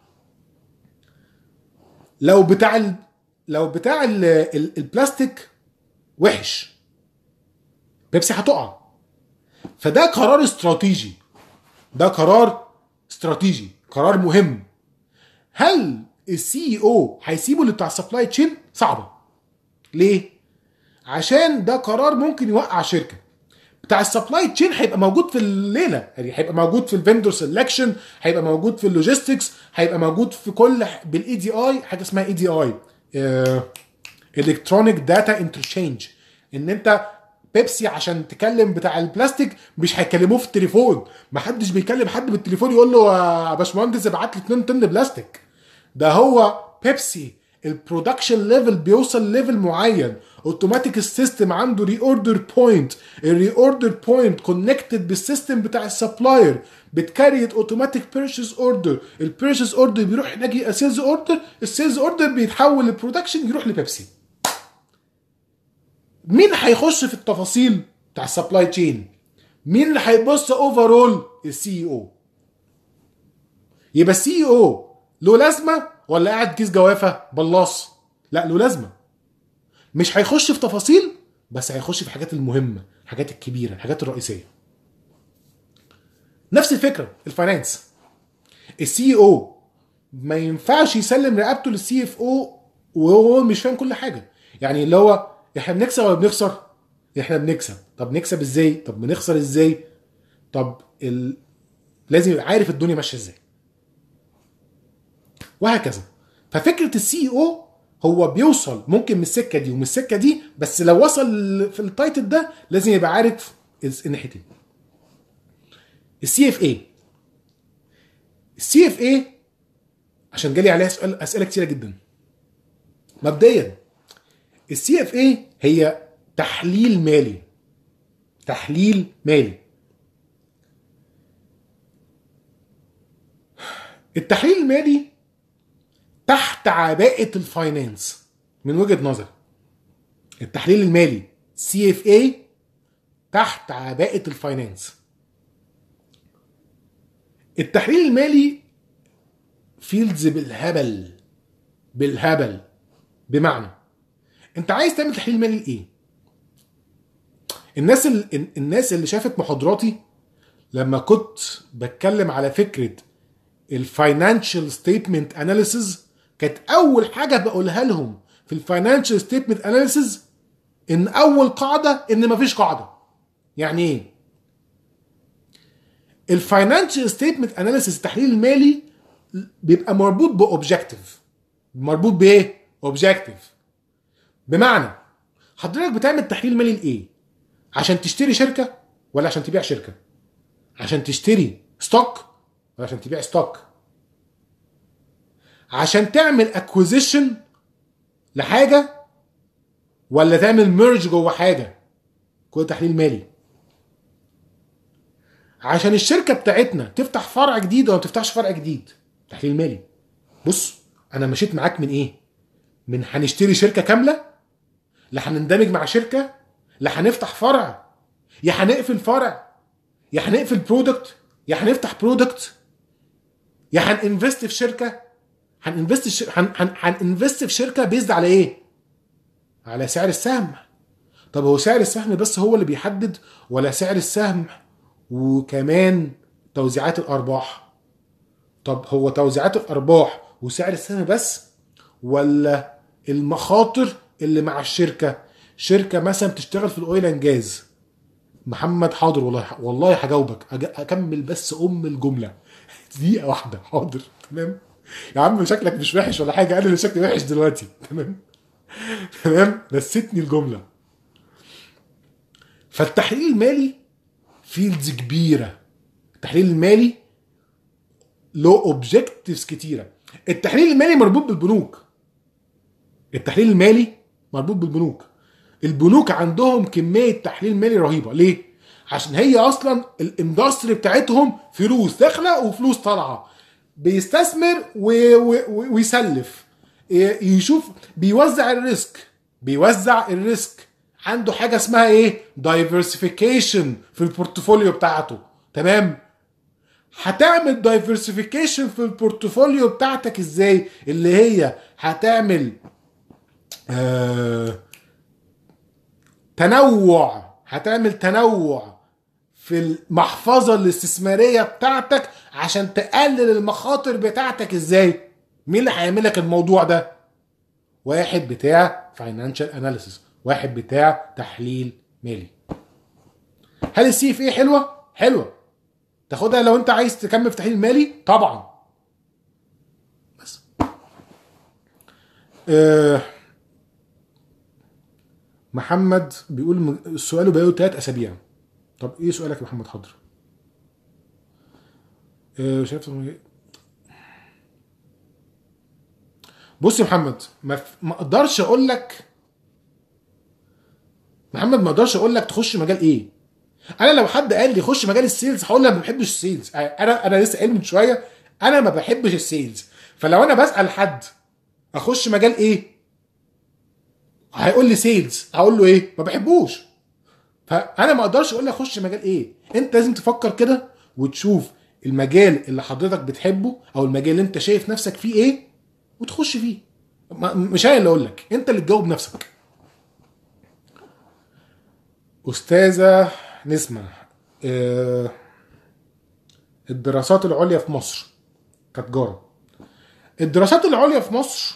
لو بتاع ال... لو بتاع ال... ال... البلاستيك وحش، بيبسي هتقع. فده قرار استراتيجي، ده قرار استراتيجي، قرار مهم. هل السي او هيسيبه اللي بتاع السبلاي تشين؟ صعبه. ليه؟ عشان ده قرار ممكن يوقع شركه. بتاع السبلاي تشين هيبقى موجود في الليله، يعني هيبقى موجود في الفندور سelection، هيبقى موجود في اللوجيستكس، هيبقى موجود في كل بالاي دي اي، حاجه اسمها اي دي اي، الكترونيك داتا انترشينج. ان انت بيبسي عشان تكلم بتاع البلاستيك مش هيكلموه في التليفون، محدش بيكلم حد بالتليفون يقول له يا باشمهندس ابعت لي اتنين طن بلاستيك. ده هو بيبسي البرودكشن ليفل بيوصل ليفل معين، اوتوماتيك السيستم عنده ري اوردر بوينت، الري اوردر بوينت كونكتد بالسيستم بتاع السبلاير، بتكريت اوتوماتيك بيرشيز اوردر، البيرشيز اوردر بيروح يلاقي سيلز اوردر، السيلز اوردر بيتحول للبرودكشن يروح لبيبسي. مين هيخش في التفاصيل بتاع السبلاي تشين؟ مين اللي هيبص اوفرول؟ السي او. يبقى السي او له لازمه ولا قاعد كيس جوافه بلاص؟ لا، له لازمه. مش هيخش في تفاصيل بس هيخش في الحاجات المهمه، الحاجات الكبيره، الحاجات الرئيسيه. نفس الفكره الفاينانس. السي او ما ينفعش يسلم رقبته للسي اف او وهو مش فاهم كل حاجه. يعني اللي هو احنا بنكسب ولا بنخسر؟ احنا بنكسب. طب نكسب ازاي؟ طب بنخسر ازاي؟ طب ال... لازم يبقى عارف الدنيا ماشيه ازاي، وهكذا. ففكره السي او هو بيوصل ممكن من السكه دي ومن السكه دي، بس لو وصل في التايتل ده لازم يبقى عارف الناحيتين. السي اف اي السي اف اي عشان جالي عليها سؤال، اسئله كتيره جدا. مبدئيا السي اف اي هي تحليل مالي. تحليل مالي. التحليل المالي تحت عباءة الفاينانس من وجهة نظري. التحليل المالي سي اف اي تحت عباءة الفاينانس. التحليل المالي فيلدز بالهبل بالهبل. بمعنى انت عايز تعمل تحليل مالي لايه؟ الناس اللي الناس اللي شافت محاضراتي لما كنت بتكلم على فكرة الفاينانشال ستيتمنت اناليسز، كانت اول حاجة بقولها لهم في الفاينانشال ستيتمنت اناليسز ان اول قاعدة ان مفيش قاعدة. يعني ايه؟ الفاينانشال ستيتمنت اناليسز التحليل المالي بيبقى مربوط باوبجكتيف. مربوط بايه؟ اوبجكتيف. بمعنى حضرتك بتعمل تحليل مالي لايه؟ عشان تشتري شركة ولا عشان تبيع شركة؟ عشان تشتري ستوك ولا عشان تبيع ستوك؟ عشان تعمل اكوزيشن لحاجة ولا تعمل ميرج جوه حاجة؟ كل تحليل مالي. عشان الشركة بتاعتنا تفتح فرع جديد ولا ما تفتحش فرع جديد؟ تحليل مالي. بص انا مشيت معاك من ايه؟ من هنشتري شركة كاملة، لا هنندمج مع شركة، لا هنفتح فرع، يا هنقفل فرع، يا هنقفل برودكت، يا هنفتح برودكت، يا هننفست في شركة. هننفست ش... هن... هن... هننفست في شركة بيزد على ايه؟ على سعر السهم. طب هو سعر السهم بس هو اللي بيحدد ولا سعر السهم وكمان توزيعات الارباح؟ طب هو توزيعات الارباح وسعر السهم بس ولا المخاطر اللي مع الشركة؟ شركة مثلا بتشتغل في الاويل اند جاز. محمد حاضر والله والله هجاوبك، اكمل بس ام الجملة دقيقة واحدة. حاضر تمام يا عم، شكلك مش وحش ولا حاجة، انا اللي شكلي وحش دلوقتي. تمام تمام نسيتني الجملة. فالتحليل المالي فيلدز كبيره. التحليل المالي له اوبجكتيفز كتيره. التحليل المالي مربوط بالبنوك. التحليل المالي مربوط بالبنوك. البنوك عندهم كميه تحليل مالي رهيبه. ليه؟ عشان هي اصلا الاندستري بتاعتهم فلوس داخله وفلوس طالعه. بيستثمر ويسلف، يشوف، بيوزع الريسك بيوزع الريسك عنده حاجه اسمها ايه؟ دايفرسيفيكيشن في البورتفوليو بتاعته. تمام؟ هتعمل دايفرسيفيكيشن في البورتفوليو بتاعتك ازاي؟ اللي هي هتعمل آه تنوع هتعمل تنوع في المحفظة الاستثمارية بتاعتك عشان تقلل المخاطر بتاعتك ازاي؟ مين اللي هيعملك الموضوع ده؟ واحد بتاع financial analysis، واحد بتاع تحليل مالي. هل السي اف ايه حلوة؟ حلوة، تاخدها لو انت عايز تكمل في تحليل مالي طبعا. بس أه محمد بيقول السؤال بقاله ثلاث اسابيع. طب ايه سؤالك يا محمد؟ حاضر. أه شايف. بص يا محمد، ما اقدرش اقول لك محمد ما اقدرش اقول لك تخش مجال ايه. انا لو حد قال لي خش مجال السيلز هقول له انا ما بحبش السيلز. انا انا لسه قايل من شويه انا ما بحبش السيلز. فلو انا بسال حد اخش مجال ايه هيقول لي سيلز، هقول له ايه؟ ما بحبوش. فانا ما اقدرش اقول لك خش مجال ايه. انت لازم تفكر كده وتشوف المجال اللي حضرتك بتحبه او المجال اللي انت شايف نفسك فيه ايه وتخش فيه. مش انا اللي اقول لك، انت اللي تجاوب نفسك. استاذه نسمه، اه الدراسات العليا في مصر كتجاره. الدراسات العليا في مصر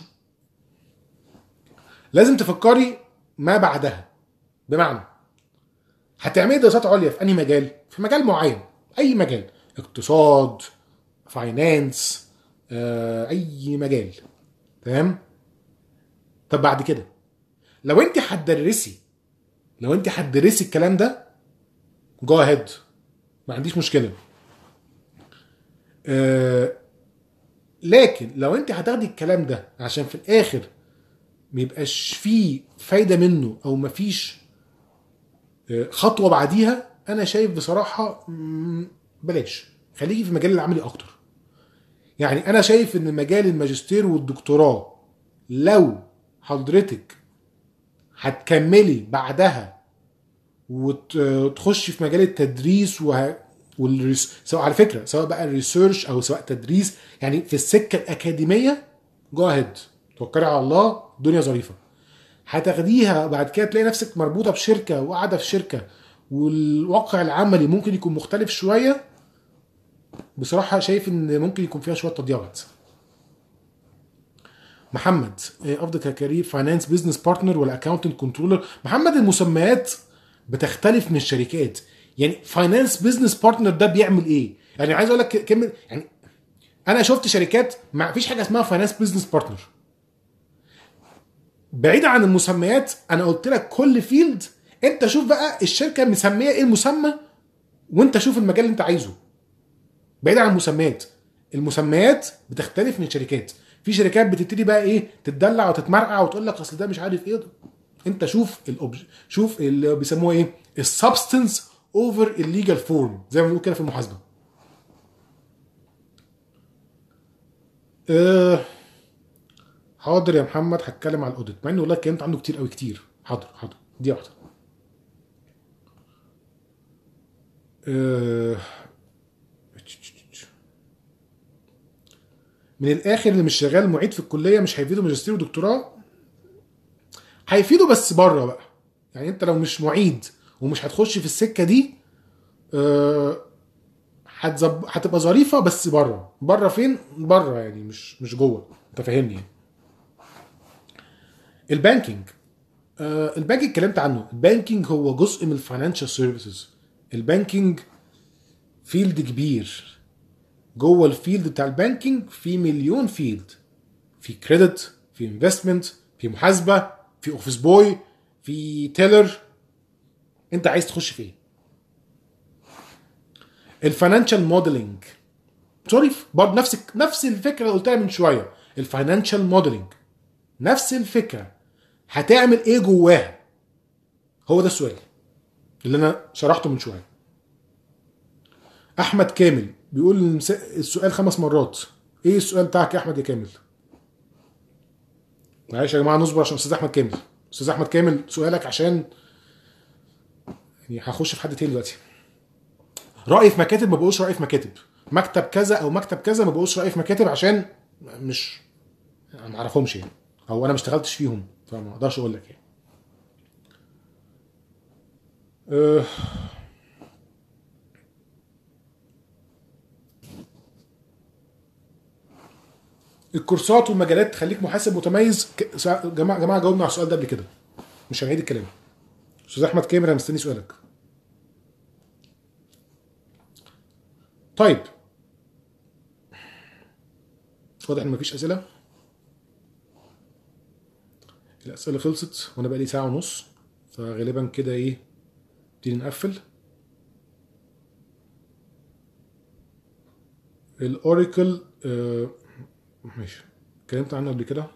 لازم تفكري ما بعدها. بمعنى هتعملي دراسات عليا في انهي مجال؟ في مجال معين، اي مجال، اقتصاد، فاينانس، اه اي مجال. تمام؟ طب بعد كده لو انت هتدرسي لو انت هتدرسي الكلام ده جو اهيد، ما عنديش مشكله. اه لكن لو انت هتاخدي الكلام ده عشان في الاخر ما يبقاش فيه فايده منه او ما فيش خطوه بعديها، انا شايف بصراحه بلاش، خليكي في المجال العملي اكتر. يعني انا شايف ان مجال الماجستير والدكتوراه لو حضرتك هتكملي بعدها وتخشي في مجال التدريس وه... والريس... سواء على فكره سواء بقى الريسيرش او سواء تدريس، يعني في السكه الاكاديميه جو اهيد، توكلي على الله، الدنيا ظريفه. هتاخديها بعد كده تلاقي نفسك مربوطه بشركه وقاعده في شركه والواقع العملي ممكن يكون مختلف شويه. بصراحه شايف ان ممكن يكون فيها شويه تضييع وقت. محمد، افضل ككارير فاينانس بزنس بارتنر ولا اكاونتنت كنترولر؟ محمد المسميات بتختلف من الشركات. يعني فاينانس بزنس بارتنر ده بيعمل ايه؟ يعني عايز اقول لك كلمه، يعني انا شفت شركات ما فيش حاجه اسمها فاينانس بزنس بارتنر. بعيد عن المسميات، انا قلت لك كل فيلد انت شوف بقى الشركه مسميه ايه المسمى وانت شوف المجال اللي انت عايزه. بعيد عن المسميات، المسميات بتختلف من الشركات. في شركات بتبتدي بقى ايه تتدلع وتتمرقع وتقول لك اصل ده مش عارف ايه. انت شوف الأوبج... شوف اللي بيسموه ايه السبستنس اوفر الليجال فورم، زي ما بنقول كده في المحاسبه. أه... حاضر يا محمد، هتكلم على الاوديت مع اني والله اتكلمت عنه كتير قوي كتير. حاضر حاضر دي واحده. أه... من الاخر اللي مش شغال معيد في الكليه مش هيفيده ماجستير ودكتوراه. هيفيده بس بره بقى. يعني انت لو مش معيد ومش هتخش في السكه دي أه... هتزب... هتبقى ظريفه بس بره. بره فين؟ بره يعني مش مش جوه. انت فاهمني؟ البانكينج، آه البانكينج اتكلمت عنه. البانكينج هو جزء من الفاينانشال سيرفيسز. البانكينج فيلد كبير. جوه الفيلد بتاع البانكينج في مليون فيلد، في كريدت، في انفستمنت، في محاسبه، في اوفيس بوي، في تيلر، انت عايز تخش في ايه. الفاينانشال موديلنج سوري برضه نفس نفس الفكره اللي قلتها من شويه. الفاينانشال موديلنج نفس الفكره، هتعمل ايه جواها؟ هو ده السؤال اللي انا شرحته من شويه. احمد كامل بيقول السؤال خمس مرات. ايه السؤال بتاعك يا احمد يا كامل؟ معلش يا جماعه نصبر عشان استاذ احمد كامل. استاذ احمد كامل سؤالك، عشان يعني هخش في حد تاني دلوقتي. رايي في مكاتب ما بقولش رايي في مكاتب، مكتب كذا او مكتب كذا ما بقولش رايي في مكاتب، عشان مش ما اعرفهمش يعني، او انا ما اشتغلتش فيهم فما اقدرش اقول لك يعني. أه الكورسات والمجالات تخليك محاسب متميز. جماعه جماعه جاوبنا على السؤال ده قبل كده، مش هنعيد الكلام. استاذ احمد كامل انا مستني سؤالك. طيب واضح ان مفيش اسئله. الاسئله خلصت وانا بقى لي ساعه ونص، فغالبا كده ايه نبتدي نقفل. الاوراكل آه ماشي اتكلمت عنه قبل كده.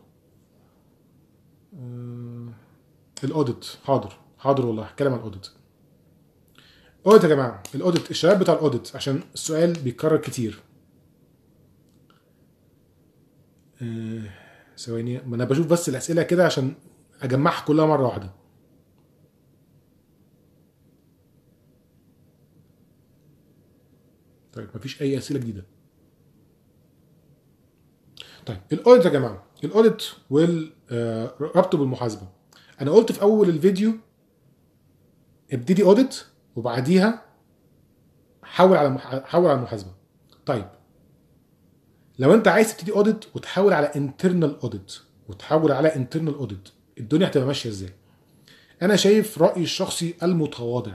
آه الاوديت حاضر حاضر والله هتكلم عن الاوديت. اوديت يا جماعه، الاوديت الشباب بتاع الاوديت عشان السؤال بيتكرر كتير. ثواني آه ما انا بشوف بس الاسئله كده عشان اجمعها كلها مره واحده. طيب مفيش اي اسئله جديده. طيب الاوديت يا جماعه، الاوديت والربط بالمحاسبه. انا قلت في اول الفيديو ابتدي اوديت وبعديها حول على مح... حول على المحاسبه. طيب لو انت عايز تبتدي اوديت وتحول على انترنال اوديت وتحول على انترنال اوديت، الدنيا هتبقى ماشيه ازاي؟ انا شايف رايي الشخصي المتواضع،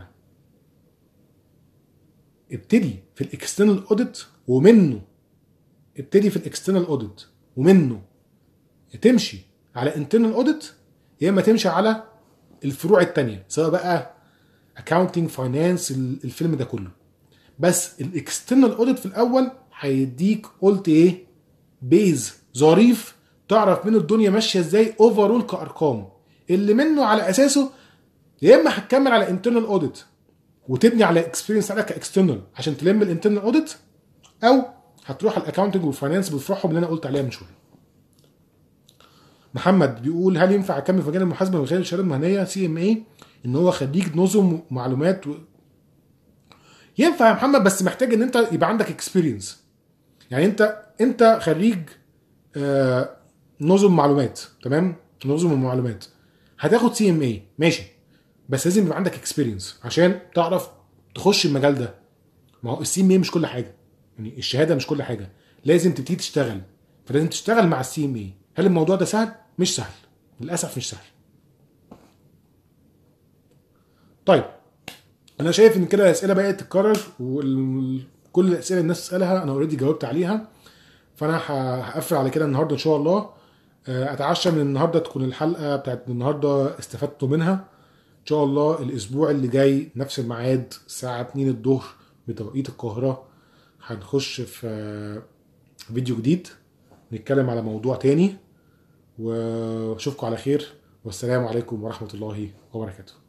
ابتدي في الاكسترنال اوديت ومنه ابتدي في الاكسترنال اوديت ومنه تمشي على انترنال اوديت، يا اما تمشي على الفروع الثانيه سواء بقى اكاونتنج فاينانس الفيلم ده كله. بس الاكسترنال اوديت في الاول هيديك قلت ايه بيز ظريف تعرف منه الدنيا ماشيه ازاي اوفرول كارقام، اللي منه على اساسه يا اما هتكمل على انترنال اوديت وتبني على اكسبيرينس عليك كاكسترنال عشان تلم الانترنال اوديت، او هتروح على الاكاونتنج والفاينانس بفروعهم اللي انا قلت عليها من شويه. محمد بيقول هل ينفع اكمل في مجال المحاسبه من غير الشهاده المهنيه سي ام اي ان هو خريج نظم معلومات و... ينفع يا محمد، بس محتاج ان انت يبقى عندك اكسبيرينس. يعني انت انت خريج آه نظم معلومات، تمام، نظم المعلومات هتاخد سي ام اي ماشي، بس لازم يبقى عندك اكسبيرينس عشان تعرف تخش المجال ده. ما هو السي ام اي مش كل حاجه، يعني الشهاده مش كل حاجه، لازم تبتدي تشتغل، فلازم تشتغل مع السي ام اي. هل الموضوع ده سهل؟ مش سهل للاسف، مش سهل. طيب انا شايف ان كده الاسئله بقت تتكرر، وكل الاسئله الناس تسالها انا اوريدي جاوبت عليها، فانا هقفل على كده النهارده ان شاء الله. اتعشى من النهارده تكون الحلقه بتاعت النهارده استفدتوا منها. ان شاء الله الاسبوع اللي جاي نفس الميعاد الساعه اتنين الظهر بتوقيت القاهره هنخش في فيديو جديد نتكلم على موضوع تاني، واشوفكم على خير، والسلام عليكم ورحمه الله وبركاته.